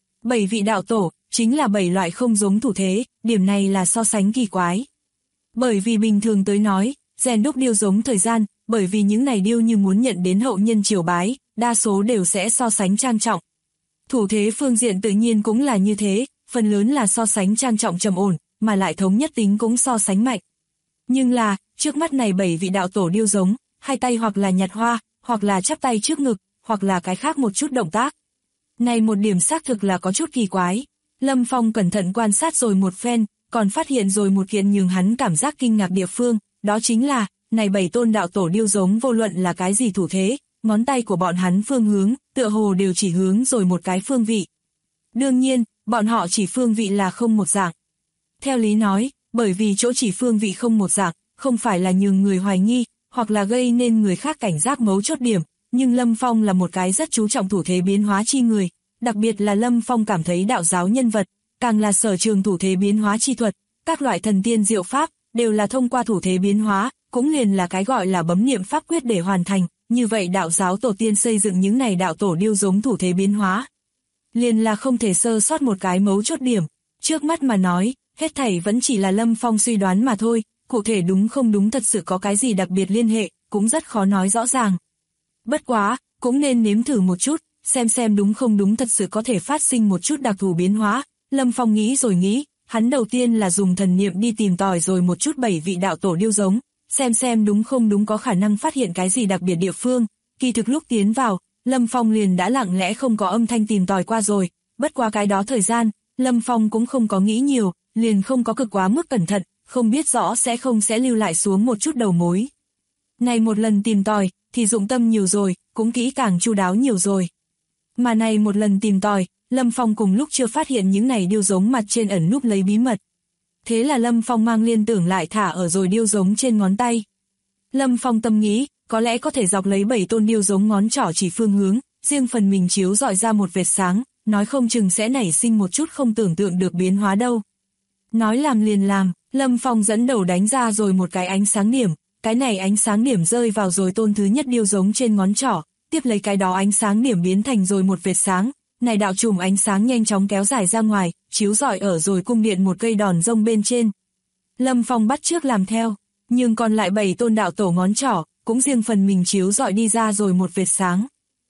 7 vị đạo tổ, chính là 7 loại không giống thủ thế, điểm này là so sánh kỳ quái. Bởi vì bình thường tới nói, rèn đúc điêu giống thời gian, bởi vì những này điêu như muốn nhận đến hậu nhân triều bái, đa số đều sẽ so sánh trang trọng. Thủ thế phương diện tự nhiên cũng là như thế, phần lớn là so sánh trang trọng trầm ổn, mà lại thống nhất tính cũng so sánh mạnh. Nhưng là, trước mắt này 7 vị đạo tổ điêu giống, hai tay hoặc là nhặt hoa, hoặc là chắp tay trước ngực, hoặc là cái khác một chút động tác. Này một điểm xác thực là có chút kỳ quái. Lâm Phong cẩn thận quan sát rồi một phen, còn phát hiện rồi một kiện nhường hắn cảm giác kinh ngạc địa phương, đó chính là, này 7 tôn đạo tổ điêu giống vô luận là cái gì thủ thế, ngón tay của bọn hắn phương hướng, tựa hồ đều chỉ hướng rồi một cái phương vị. Đương nhiên, bọn họ chỉ phương vị là không một dạng. Theo lý nói, bởi vì chỗ chỉ phương vị không một dạng, không phải là nhường người hoài nghi, hoặc là gây nên người khác cảnh giác mấu chốt điểm, nhưng Lâm Phong là một cái rất chú trọng thủ thế biến hóa chi người, đặc biệt là Lâm Phong cảm thấy đạo giáo nhân vật, càng là sở trường thủ thế biến hóa chi thuật, các loại thần tiên diệu pháp, đều là thông qua thủ thế biến hóa, cũng liền là cái gọi là bấm niệm pháp quyết để hoàn thành, như vậy đạo giáo tổ tiên xây dựng những này đạo tổ điêu giống thủ thế biến hóa. Liền là không thể sơ sót một cái mấu chốt điểm, trước mắt mà nói, hết thảy vẫn chỉ là Lâm Phong suy đoán mà thôi, cụ thể đúng không đúng thật sự có cái gì đặc biệt liên hệ, cũng rất khó nói rõ ràng. Bất quá, cũng nên nếm thử một chút, xem đúng không đúng thật sự có thể phát sinh một chút đặc thù biến hóa. Lâm Phong nghĩ rồi nghĩ, hắn đầu tiên là dùng thần niệm đi tìm tòi rồi một chút 7 vị đạo tổ điêu giống, xem đúng không đúng có khả năng phát hiện cái gì đặc biệt địa phương. Kỳ thực lúc tiến vào, Lâm Phong liền đã lặng lẽ không có âm thanh tìm tòi qua rồi, bất qua cái đó thời gian, Lâm Phong cũng không có nghĩ nhiều, liền không có cực quá mức cẩn thận, không biết rõ sẽ lưu lại xuống một chút đầu mối. Này một lần tìm tòi, thì dụng tâm nhiều rồi, cũng kỹ càng chu đáo nhiều rồi. Mà này một lần tìm tòi, Lâm Phong cùng lúc chưa phát hiện những này điêu giống mặt trên ẩn núp lấy bí mật. Thế là Lâm Phong mang liên tưởng lại thả ở rồi điêu giống trên ngón tay. Lâm Phong tâm nghĩ, có lẽ có thể dọc lấy 7 tôn điêu giống ngón trỏ chỉ phương hướng, riêng phần mình chiếu rọi ra một vệt sáng, nói không chừng sẽ nảy sinh một chút không tưởng tượng được biến hóa đâu. Nói làm liền làm, Lâm Phong dẫn đầu đánh ra rồi một cái ánh sáng điểm, cái này ánh sáng điểm rơi vào rồi tôn thứ nhất điêu giống trên ngón trỏ, tiếp lấy cái đó ánh sáng điểm biến thành rồi một vệt sáng, này đạo chùm ánh sáng nhanh chóng kéo dài ra ngoài, chiếu rọi ở rồi cung điện một cây đòn rông bên trên. Lâm Phong bắt chước làm theo, nhưng còn lại 7 tôn đạo tổ ngón trỏ, cũng riêng phần mình chiếu rọi đi ra rồi một vệt sáng.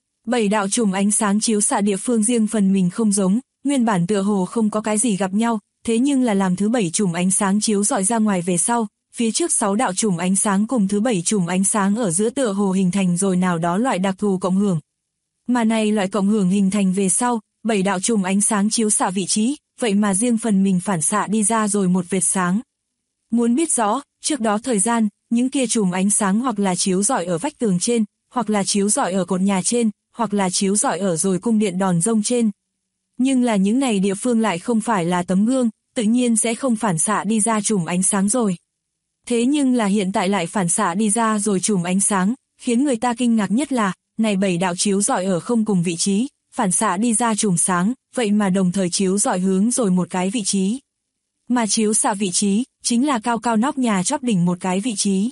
7 đạo chùm ánh sáng chiếu xạ địa phương riêng phần mình không giống, nguyên bản tựa hồ không có cái gì gặp nhau, thế nhưng là làm thứ 7 chùm ánh sáng chiếu rọi ra ngoài về sau, phía trước 6 đạo chùm ánh sáng cùng thứ 7 chùm ánh sáng ở giữa tựa hồ hình thành rồi nào đó loại đặc thù cộng hưởng. Mà này loại cộng hưởng hình thành về sau, 7 đạo chùm ánh sáng chiếu xạ vị trí, vậy mà riêng phần mình phản xạ đi ra rồi một vệt sáng. Muốn biết rõ, trước đó thời gian, những kia chùm ánh sáng hoặc là chiếu rọi ở vách tường trên, hoặc là chiếu rọi ở cột nhà trên, hoặc là chiếu rọi ở rồi cung điện đòn rông trên. Nhưng là những này địa phương lại không phải là tấm gương, tự nhiên sẽ không phản xạ đi ra chùm ánh sáng rồi. Thế nhưng là hiện tại lại phản xạ đi ra rồi chùm ánh sáng, khiến người ta kinh ngạc nhất là, này 7 đạo chiếu rọi ở không cùng vị trí, phản xạ đi ra chùm sáng, vậy mà đồng thời chiếu rọi hướng rồi một cái vị trí. Mà chiếu xạ vị trí, chính là cao cao nóc nhà chóp đỉnh một cái vị trí.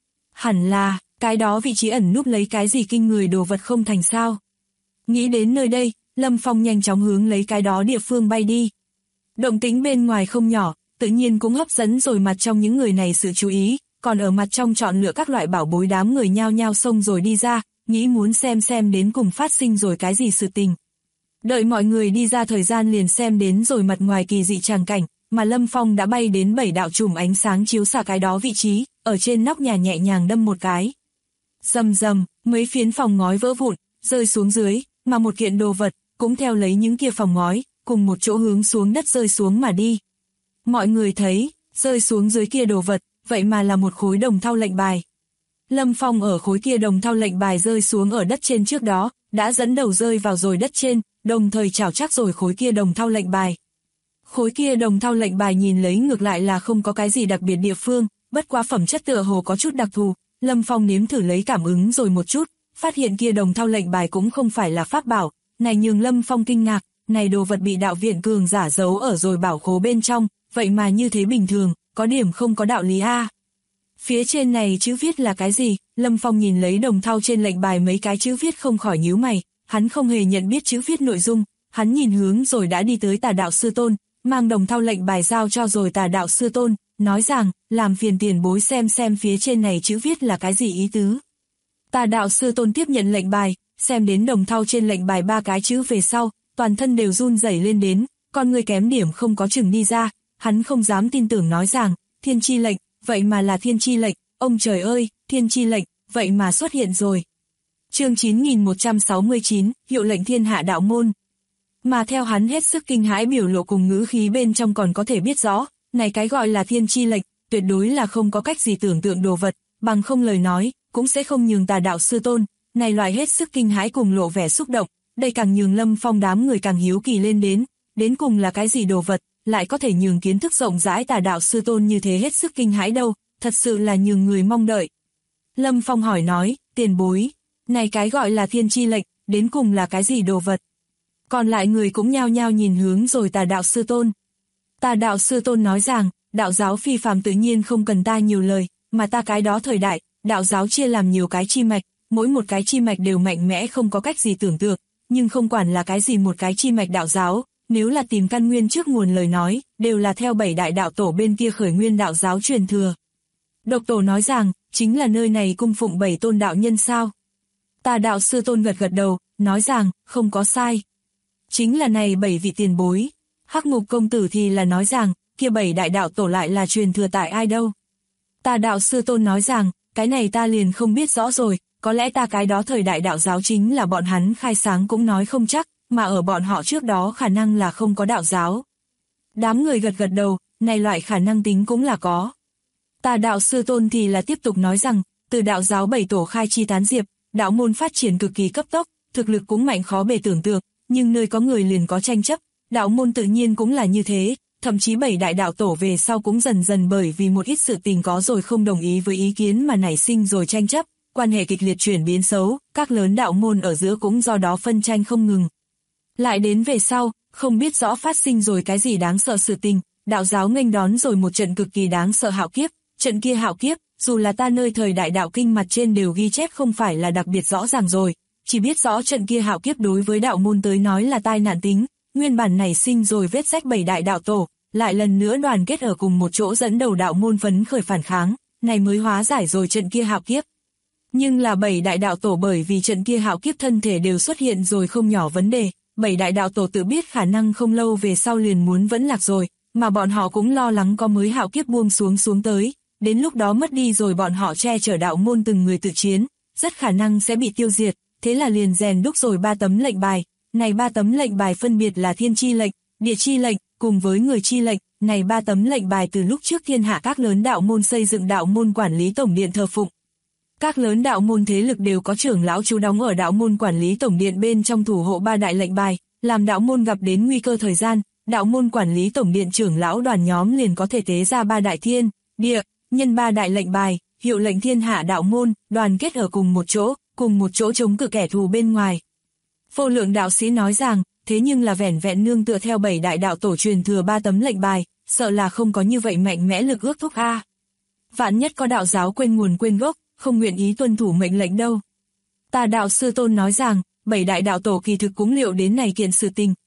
Hẳn là, cái đó vị trí ẩn núp lấy cái gì kinh người đồ vật không thành sao. Nghĩ đến nơi đây, Lâm Phong nhanh chóng hướng lấy cái đó địa phương bay đi. Động tĩnh bên ngoài không nhỏ, tự nhiên cũng hấp dẫn rồi mặt trong những người này sự chú ý, còn ở mặt trong chọn lựa các loại bảo bối đám người nhao nhao xông rồi đi ra, nghĩ muốn xem đến cùng phát sinh rồi cái gì sự tình. Đợi mọi người đi ra thời gian liền xem đến rồi mặt ngoài kỳ dị tràng cảnh, mà Lâm Phong đã bay đến 7 đạo chùm ánh sáng chiếu xạ cái đó vị trí, ở trên nóc nhà nhẹ nhàng đâm một cái. Rầm rầm, mấy phiến phòng ngói vỡ vụn, rơi xuống dưới, mà một kiện đồ vật, cũng theo lấy những kia phòng ngói, cùng một chỗ hướng xuống đất rơi xuống mà đi. Mọi người thấy, rơi xuống dưới kia đồ vật, vậy mà là một khối đồng thau lệnh bài. Lâm Phong ở khối kia đồng thau lệnh bài rơi xuống ở đất trên trước đó, đã dẫn đầu rơi vào rồi đất trên, đồng thời chảo chắc rồi khối kia đồng thau lệnh bài. Khối kia đồng thau lệnh bài nhìn lấy ngược lại là không có cái gì đặc biệt địa phương, bất quá phẩm chất tựa hồ có chút đặc thù, Lâm Phong nếm thử lấy cảm ứng rồi một chút, phát hiện kia đồng thau lệnh bài cũng không phải là pháp bảo, này nhường Lâm Phong kinh ngạc, này đồ vật bị đạo viện cường giả giấu ở rồi bảo khố bên trong, vậy mà như thế bình thường, có điểm không có đạo lý a. Phía trên này chữ viết là cái gì? Lâm Phong nhìn lấy đồng thau trên lệnh bài mấy cái chữ viết không khỏi nhíu mày, hắn không hề nhận biết chữ viết nội dung, hắn nhìn hướng rồi đã đi tới Tà Đạo Sư Tôn, mang đồng thau lệnh bài giao cho rồi Tà Đạo Sư Tôn, nói rằng, làm phiền tiền bối xem phía trên này chữ viết là cái gì ý tứ. Tà Đạo Sư Tôn tiếp nhận lệnh bài, xem đến đồng thau trên lệnh bài 3 cái chữ về sau, toàn thân đều run rẩy lên đến, con người kém điểm không có chừng đi ra, hắn không dám tin tưởng nói rằng, thiên chi lệnh, vậy mà là thiên chi lệnh, ông trời ơi, thiên chi lệnh, vậy mà xuất hiện rồi. Chương 9169, hiệu lệnh thiên hạ đạo môn. Mà theo hắn hết sức kinh hãi biểu lộ cùng ngữ khí bên trong còn có thể biết rõ, này cái gọi là thiên chi lệnh, tuyệt đối là không có cách gì tưởng tượng đồ vật, bằng không lời nói, cũng sẽ không nhường Tà Đạo Sư Tôn, này loại hết sức kinh hãi cùng lộ vẻ xúc động, đây càng nhường Lâm Phong đám người càng hiếu kỳ lên đến cùng là cái gì đồ vật, lại có thể nhường kiến thức rộng rãi Tà Đạo Sư Tôn như thế hết sức kinh hãi đâu, thật sự là nhường người mong đợi. Lâm Phong hỏi nói, tiền bối, này cái gọi là thiên chi lệnh, đến cùng là cái gì đồ vật? Còn lại người cũng nhao nhao nhìn hướng rồi Tà Đạo Sư Tôn. Tà Đạo Sư Tôn nói rằng, đạo giáo phi phàm tự nhiên không cần ta nhiều lời, mà ta cái đó thời đại, đạo giáo chia làm nhiều cái chi mạch, mỗi một cái chi mạch đều mạnh mẽ không có cách gì tưởng tượng, nhưng không quản là cái gì một cái chi mạch đạo giáo, nếu là tìm căn nguyên trước nguồn lời nói, đều là theo 7 đại đạo tổ bên kia khởi nguyên đạo giáo truyền thừa. Độc Tổ nói rằng, chính là nơi này cung phụng 7 tôn đạo nhân sao? Tà Đạo Sư Tôn gật gật đầu, nói rằng, không có sai. Chính là này 7 vị tiền bối. Hắc Ngục Công Tử thì là nói rằng, kia 7 đại đạo tổ lại là truyền thừa tại ai đâu? Tà Đạo Sư Tôn nói rằng, cái này ta liền không biết rõ rồi, có lẽ ta cái đó thời đại đạo giáo chính là bọn hắn khai sáng cũng nói không chắc, mà ở bọn họ trước đó khả năng là không có đạo giáo. Đám người gật gật đầu, này loại khả năng tính cũng là có. Tà Đạo Sư Tôn thì là tiếp tục nói rằng, từ đạo giáo 7 tổ khai chi tán diệp, đạo môn phát triển cực kỳ cấp tốc, thực lực cũng mạnh khó bề tưởng tượng, nhưng nơi có người liền có tranh chấp, đạo môn tự nhiên cũng là như thế, thậm chí 7 đại đạo tổ về sau cũng dần dần bởi vì một ít sự tình có rồi không đồng ý với ý kiến mà nảy sinh rồi tranh chấp, quan hệ kịch liệt chuyển biến xấu, các lớn đạo môn ở giữa cũng do đó phân tranh không ngừng. Lại đến về sau, không biết rõ phát sinh rồi cái gì đáng sợ sự tình, đạo giáo nghênh đón rồi một trận cực kỳ đáng sợ hạo kiếp, trận kia hạo kiếp, dù là ta nơi thời đại đạo kinh mặt trên đều ghi chép không phải là đặc biệt rõ ràng rồi, chỉ biết rõ trận kia hạo kiếp đối với đạo môn tới nói là tai nạn tính, nguyên bản nảy sinh rồi vết rách 7 đại đạo tổ, lại lần nữa đoàn kết ở cùng một chỗ dẫn đầu đạo môn phấn khởi phản kháng, này mới hóa giải rồi trận kia hạo kiếp. Nhưng là 7 đại đạo tổ bởi vì trận kia hạo kiếp thân thể đều xuất hiện rồi không nhỏ vấn đề, 7 đại đạo tổ tự biết khả năng không lâu về sau liền muốn vẫn lạc rồi, mà bọn họ cũng lo lắng có mới hạo kiếp buông xuống tới, đến lúc đó mất đi rồi bọn họ che chở đạo môn từng người tự chiến, rất khả năng sẽ bị tiêu diệt, thế là liền rèn đúc rồi 3 tấm lệnh bài, này 3 tấm lệnh bài phân biệt là thiên chi lệnh, địa chi lệnh, cùng với người chi lệnh, này 3 tấm lệnh bài từ lúc trước thiên hạ các lớn đạo môn xây dựng đạo môn quản lý tổng điện thờ phụng. Các lớn đạo môn thế lực đều có trưởng lão trú đóng ở đạo môn quản lý tổng điện bên trong thủ hộ 3 đại lệnh bài, làm đạo môn gặp đến nguy cơ thời gian, đạo môn quản lý tổng điện trưởng lão đoàn nhóm liền có thể tế ra 3 đại thiên, địa, nhân 3 đại lệnh bài, hiệu lệnh thiên hạ đạo môn, đoàn kết ở cùng một chỗ chống cự kẻ thù bên ngoài. Vô lượng đạo sĩ nói rằng, thế nhưng là vẻn vẹn nương tựa theo 7 đại đạo tổ truyền thừa 3 tấm lệnh bài, sợ là không có như vậy mạnh mẽ lực ước thúc a. Vạn nhất có đạo giáo quên nguồn quên gốc, không nguyện ý tuân thủ mệnh lệnh đâu. Tà Đạo Sư Tôn nói rằng, 7 đại đạo tổ kỳ thực cũng liệu đến này kiện sự tình,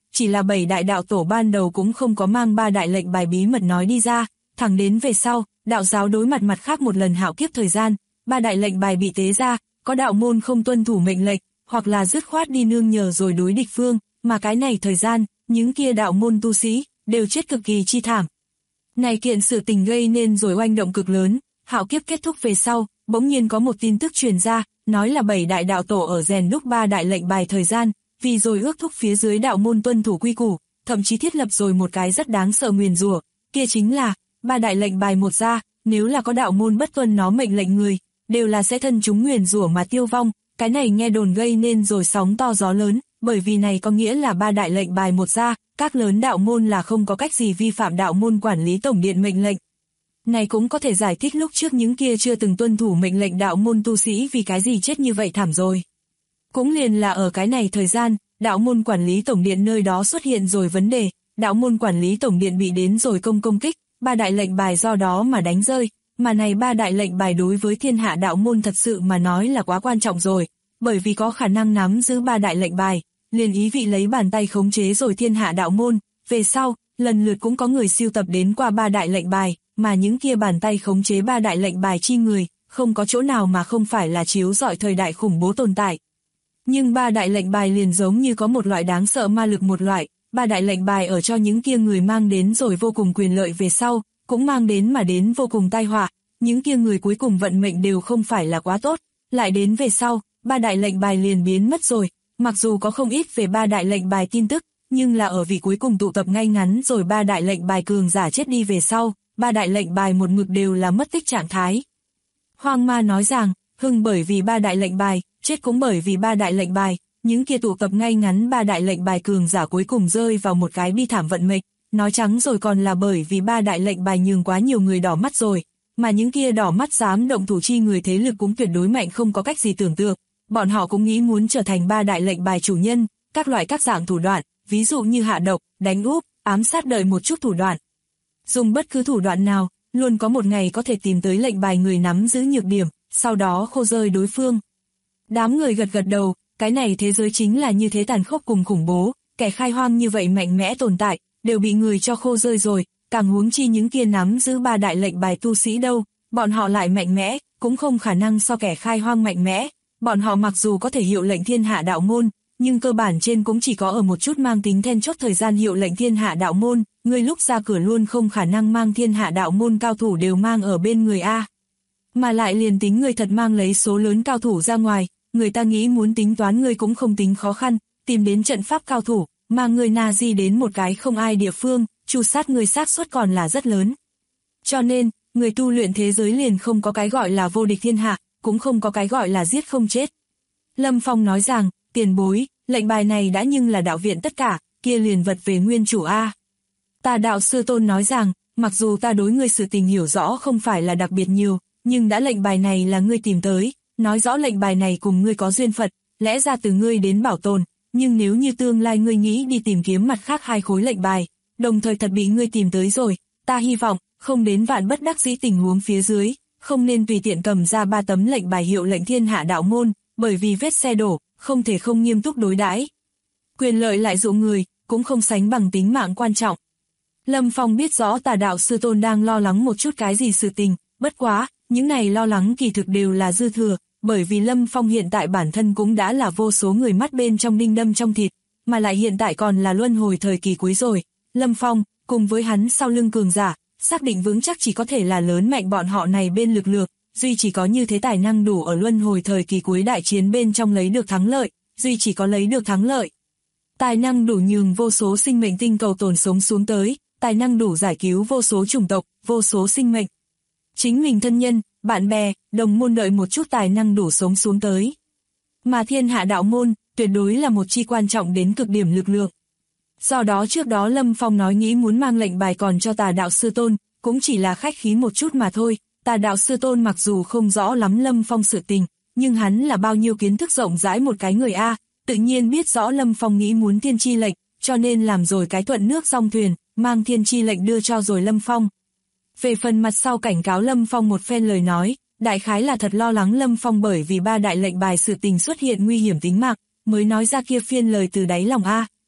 chỉ là 7 đại đạo tổ ban đầu cũng không có mang 3 đại lệnh bài bí mật nói đi ra, thẳng đến về sau, đạo giáo đối mặt mặt khác một lần hạo kiếp thời gian, 3 đại lệnh bài bị tế ra, có đạo môn không tuân thủ mệnh lệnh, hoặc là dứt khoát đi nương nhờ rồi đối địch phương, mà cái này thời gian, những kia đạo môn tu sĩ, đều chết cực kỳ chi thảm. Này kiện sự tình gây nên rồi oanh động cực lớn, hạo kiếp kết thúc về sau, bỗng nhiên có một tin tức truyền ra, nói là 7 đại đạo tổ ở rèn đúc 3 đại lệnh bài thời gian, vì rồi ước thúc phía dưới đạo môn tuân thủ quy củ, thậm chí thiết lập rồi một cái rất đáng sợ nguyền rủa, kia chính là 3 đại lệnh bài một ra, nếu là có đạo môn bất tuân nó mệnh lệnh người, đều là sẽ thân chúng nguyền rủa mà tiêu vong. Cái này nghe đồn gây nên rồi sóng to gió lớn, bởi vì này có nghĩa là 3 đại lệnh bài một ra, các lớn đạo môn là không có cách gì vi phạm đạo môn quản lý tổng điện mệnh lệnh. Này cũng có thể giải thích lúc trước những kia chưa từng tuân thủ mệnh lệnh đạo môn tu sĩ vì cái gì chết như vậy thảm rồi. Cũng liền là ở cái này thời gian, đạo môn quản lý tổng điện nơi đó xuất hiện rồi vấn đề, đạo môn quản lý tổng điện bị đến rồi công kích, 3 đại lệnh bài do đó mà đánh rơi, mà này 3 đại lệnh bài đối với thiên hạ đạo môn thật sự mà nói là quá quan trọng rồi, bởi vì có khả năng nắm giữ 3 đại lệnh bài, liền ý vị lấy bàn tay khống chế rồi thiên hạ đạo môn, về sau, lần lượt cũng có người sưu tập đến qua 3 đại lệnh bài, mà những kia bàn tay khống chế 3 đại lệnh bài chi người, không có chỗ nào mà không phải là chiếu rọi thời đại khủng bố tồn tại. Nhưng 3 đại lệnh bài liền giống như có một loại đáng sợ ma lực một loại, 3 đại lệnh bài ở cho những kia người mang đến rồi vô cùng quyền lợi về sau, cũng mang đến mà đến vô cùng tai họa, những kia người cuối cùng vận mệnh đều không phải là quá tốt, lại đến về sau, 3 đại lệnh bài liền biến mất rồi, mặc dù có không ít về 3 đại lệnh bài tin tức, nhưng là ở vì cuối cùng tụ tập ngay ngắn rồi 3 đại lệnh bài cường giả chết đi về sau, 3 đại lệnh bài một mực đều là mất tích trạng thái. Hoang Ma nói rằng, hưng bởi vì 3 đại lệnh bài, chết cũng bởi vì 3 đại lệnh bài, những kia tụ tập ngay ngắn 3 đại lệnh bài cường giả cuối cùng rơi vào một cái bi thảm vận mệnh, nói trắng rồi còn là bởi vì 3 đại lệnh bài nhường quá nhiều người đỏ mắt rồi, mà những kia đỏ mắt dám động thủ chi người thế lực cũng tuyệt đối mạnh không có cách gì tưởng tượng, bọn họ cũng nghĩ muốn trở thành 3 đại lệnh bài chủ nhân, các loại các dạng thủ đoạn, ví dụ như hạ độc, đánh úp, ám sát đợi một chút thủ đoạn. Dùng bất cứ thủ đoạn nào, luôn có một ngày có thể tìm tới lệnh bài người nắm giữ nhược điểm, sau đó khô rơi đối phương. Đám người gật gật đầu, cái này thế giới chính là như thế tàn khốc cùng khủng bố, kẻ khai hoang như vậy mạnh mẽ tồn tại, đều bị người cho khô rơi rồi, càng huống chi những kia nắm giữ 3 đại lệnh bài tu sĩ đâu, bọn họ lại mạnh mẽ, cũng không khả năng so kẻ khai hoang mạnh mẽ, bọn họ mặc dù có thể hiệu lệnh thiên hạ đạo môn, nhưng cơ bản trên cũng chỉ có ở một chút mang tính then chốt thời gian hiệu lệnh thiên hạ đạo môn, người lúc ra cửa luôn không khả năng mang thiên hạ đạo môn cao thủ đều mang ở bên người A. Mà lại liền tính người thật mang lấy số lớn cao thủ ra ngoài, người ta nghĩ muốn tính toán người cũng không tính khó khăn, tìm đến trận pháp cao thủ, mang người na di đến một cái không ai địa phương, tru sát người xác suất còn là rất lớn. Cho nên, người tu luyện thế giới liền không có cái gọi là vô địch thiên hạ, cũng không có cái gọi là giết không chết. Lâm Phong nói rằng, tiền bối, lệnh bài này đã nhưng là đạo viện tất cả, kia liền vật về nguyên chủ A. Tà đạo sư tôn nói rằng, mặc dù ta đối ngươi sự tình hiểu rõ không phải là đặc biệt nhiều, nhưng đã lệnh bài này là ngươi tìm tới, nói rõ lệnh bài này cùng ngươi có duyên phận, lẽ ra từ ngươi đến bảo tồn, nhưng nếu như tương lai ngươi nghĩ đi tìm kiếm mặt khác 2 khối lệnh bài, đồng thời thật bị ngươi tìm tới rồi, ta hy vọng, không đến vạn bất đắc dĩ tình huống phía dưới, không nên tùy tiện cầm ra 3 tấm lệnh bài hiệu lệnh thiên hạ đạo môn, bởi vì vết xe đổ, không thể không nghiêm túc đối đãi. Quyền lợi lại dụ người, cũng không sánh bằng tính mạng quan trọng. Lâm Phong biết rõ tà đạo sư tôn đang lo lắng một chút cái gì sự tình, bất quá, những này lo lắng kỳ thực đều là dư thừa, bởi vì Lâm Phong hiện tại bản thân cũng đã là vô số người mắt bên trong đinh đâm trong thịt, mà lại hiện tại còn là luân hồi thời kỳ cuối rồi. Lâm Phong, cùng với hắn sau lưng cường giả, xác định vững chắc chỉ có thể là lớn mạnh bọn họ này bên lực lượng, duy chỉ có như thế tài năng đủ ở luân hồi thời kỳ cuối đại chiến bên trong lấy được thắng lợi, duy chỉ có lấy được thắng lợi. Tài năng đủ nhường vô số sinh mệnh tinh cầu tồn sống xuống tới, tài năng đủ giải cứu vô số chủng tộc, vô số sinh mệnh. Chính mình thân nhân, bạn bè, đồng môn đợi một chút tài năng đủ sống xuống tới. Mà thiên hạ đạo môn, tuyệt đối là một chi quan trọng đến cực điểm lực lượng. Do đó trước đó Lâm Phong nói nghĩ muốn mang lệnh bài còn cho tà đạo sư tôn, cũng chỉ là khách khí một chút mà thôi. Tà đạo sư tôn mặc dù không rõ lắm Lâm Phong sự tình, nhưng hắn là bao nhiêu kiến thức rộng rãi một cái người A, tự nhiên biết rõ Lâm Phong nghĩ muốn thiên chi lệnh, cho nên làm rồi cái thuận nước song thuyền, mang thiên chi lệnh đưa cho rồi Lâm Phong. Về phần mặt sau cảnh cáo Lâm Phong một phen lời nói, đại khái là thật lo lắng Lâm Phong bởi vì 3 đại lệnh bài sự tình xuất hiện nguy hiểm tính mạng, mới nói ra kia phiên lời từ đáy lòng A,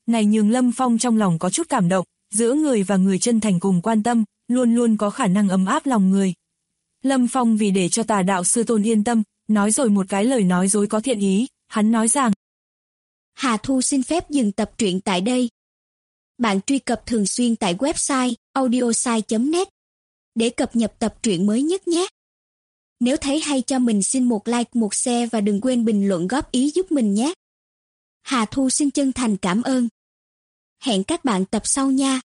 này nhường Lâm Phong trong lòng có chút cảm động, giữa người và người chân thành cùng quan tâm, luôn luôn có khả năng ấm áp lòng người. Lâm Phong vì để cho Tà đạo sư tôn yên tâm, nói rồi một cái lời nói dối có thiện ý, hắn nói rằng: Hà Thu xin phép dừng tập truyện tại đây. Bạn truy cập thường xuyên tại website audiosai.net để cập nhật tập truyện mới nhất nhé. Nếu thấy hay cho mình xin một like, một share và đừng quên bình luận góp ý giúp mình nhé. Hà Thu xin chân thành cảm ơn. Hẹn các bạn tập sau nha.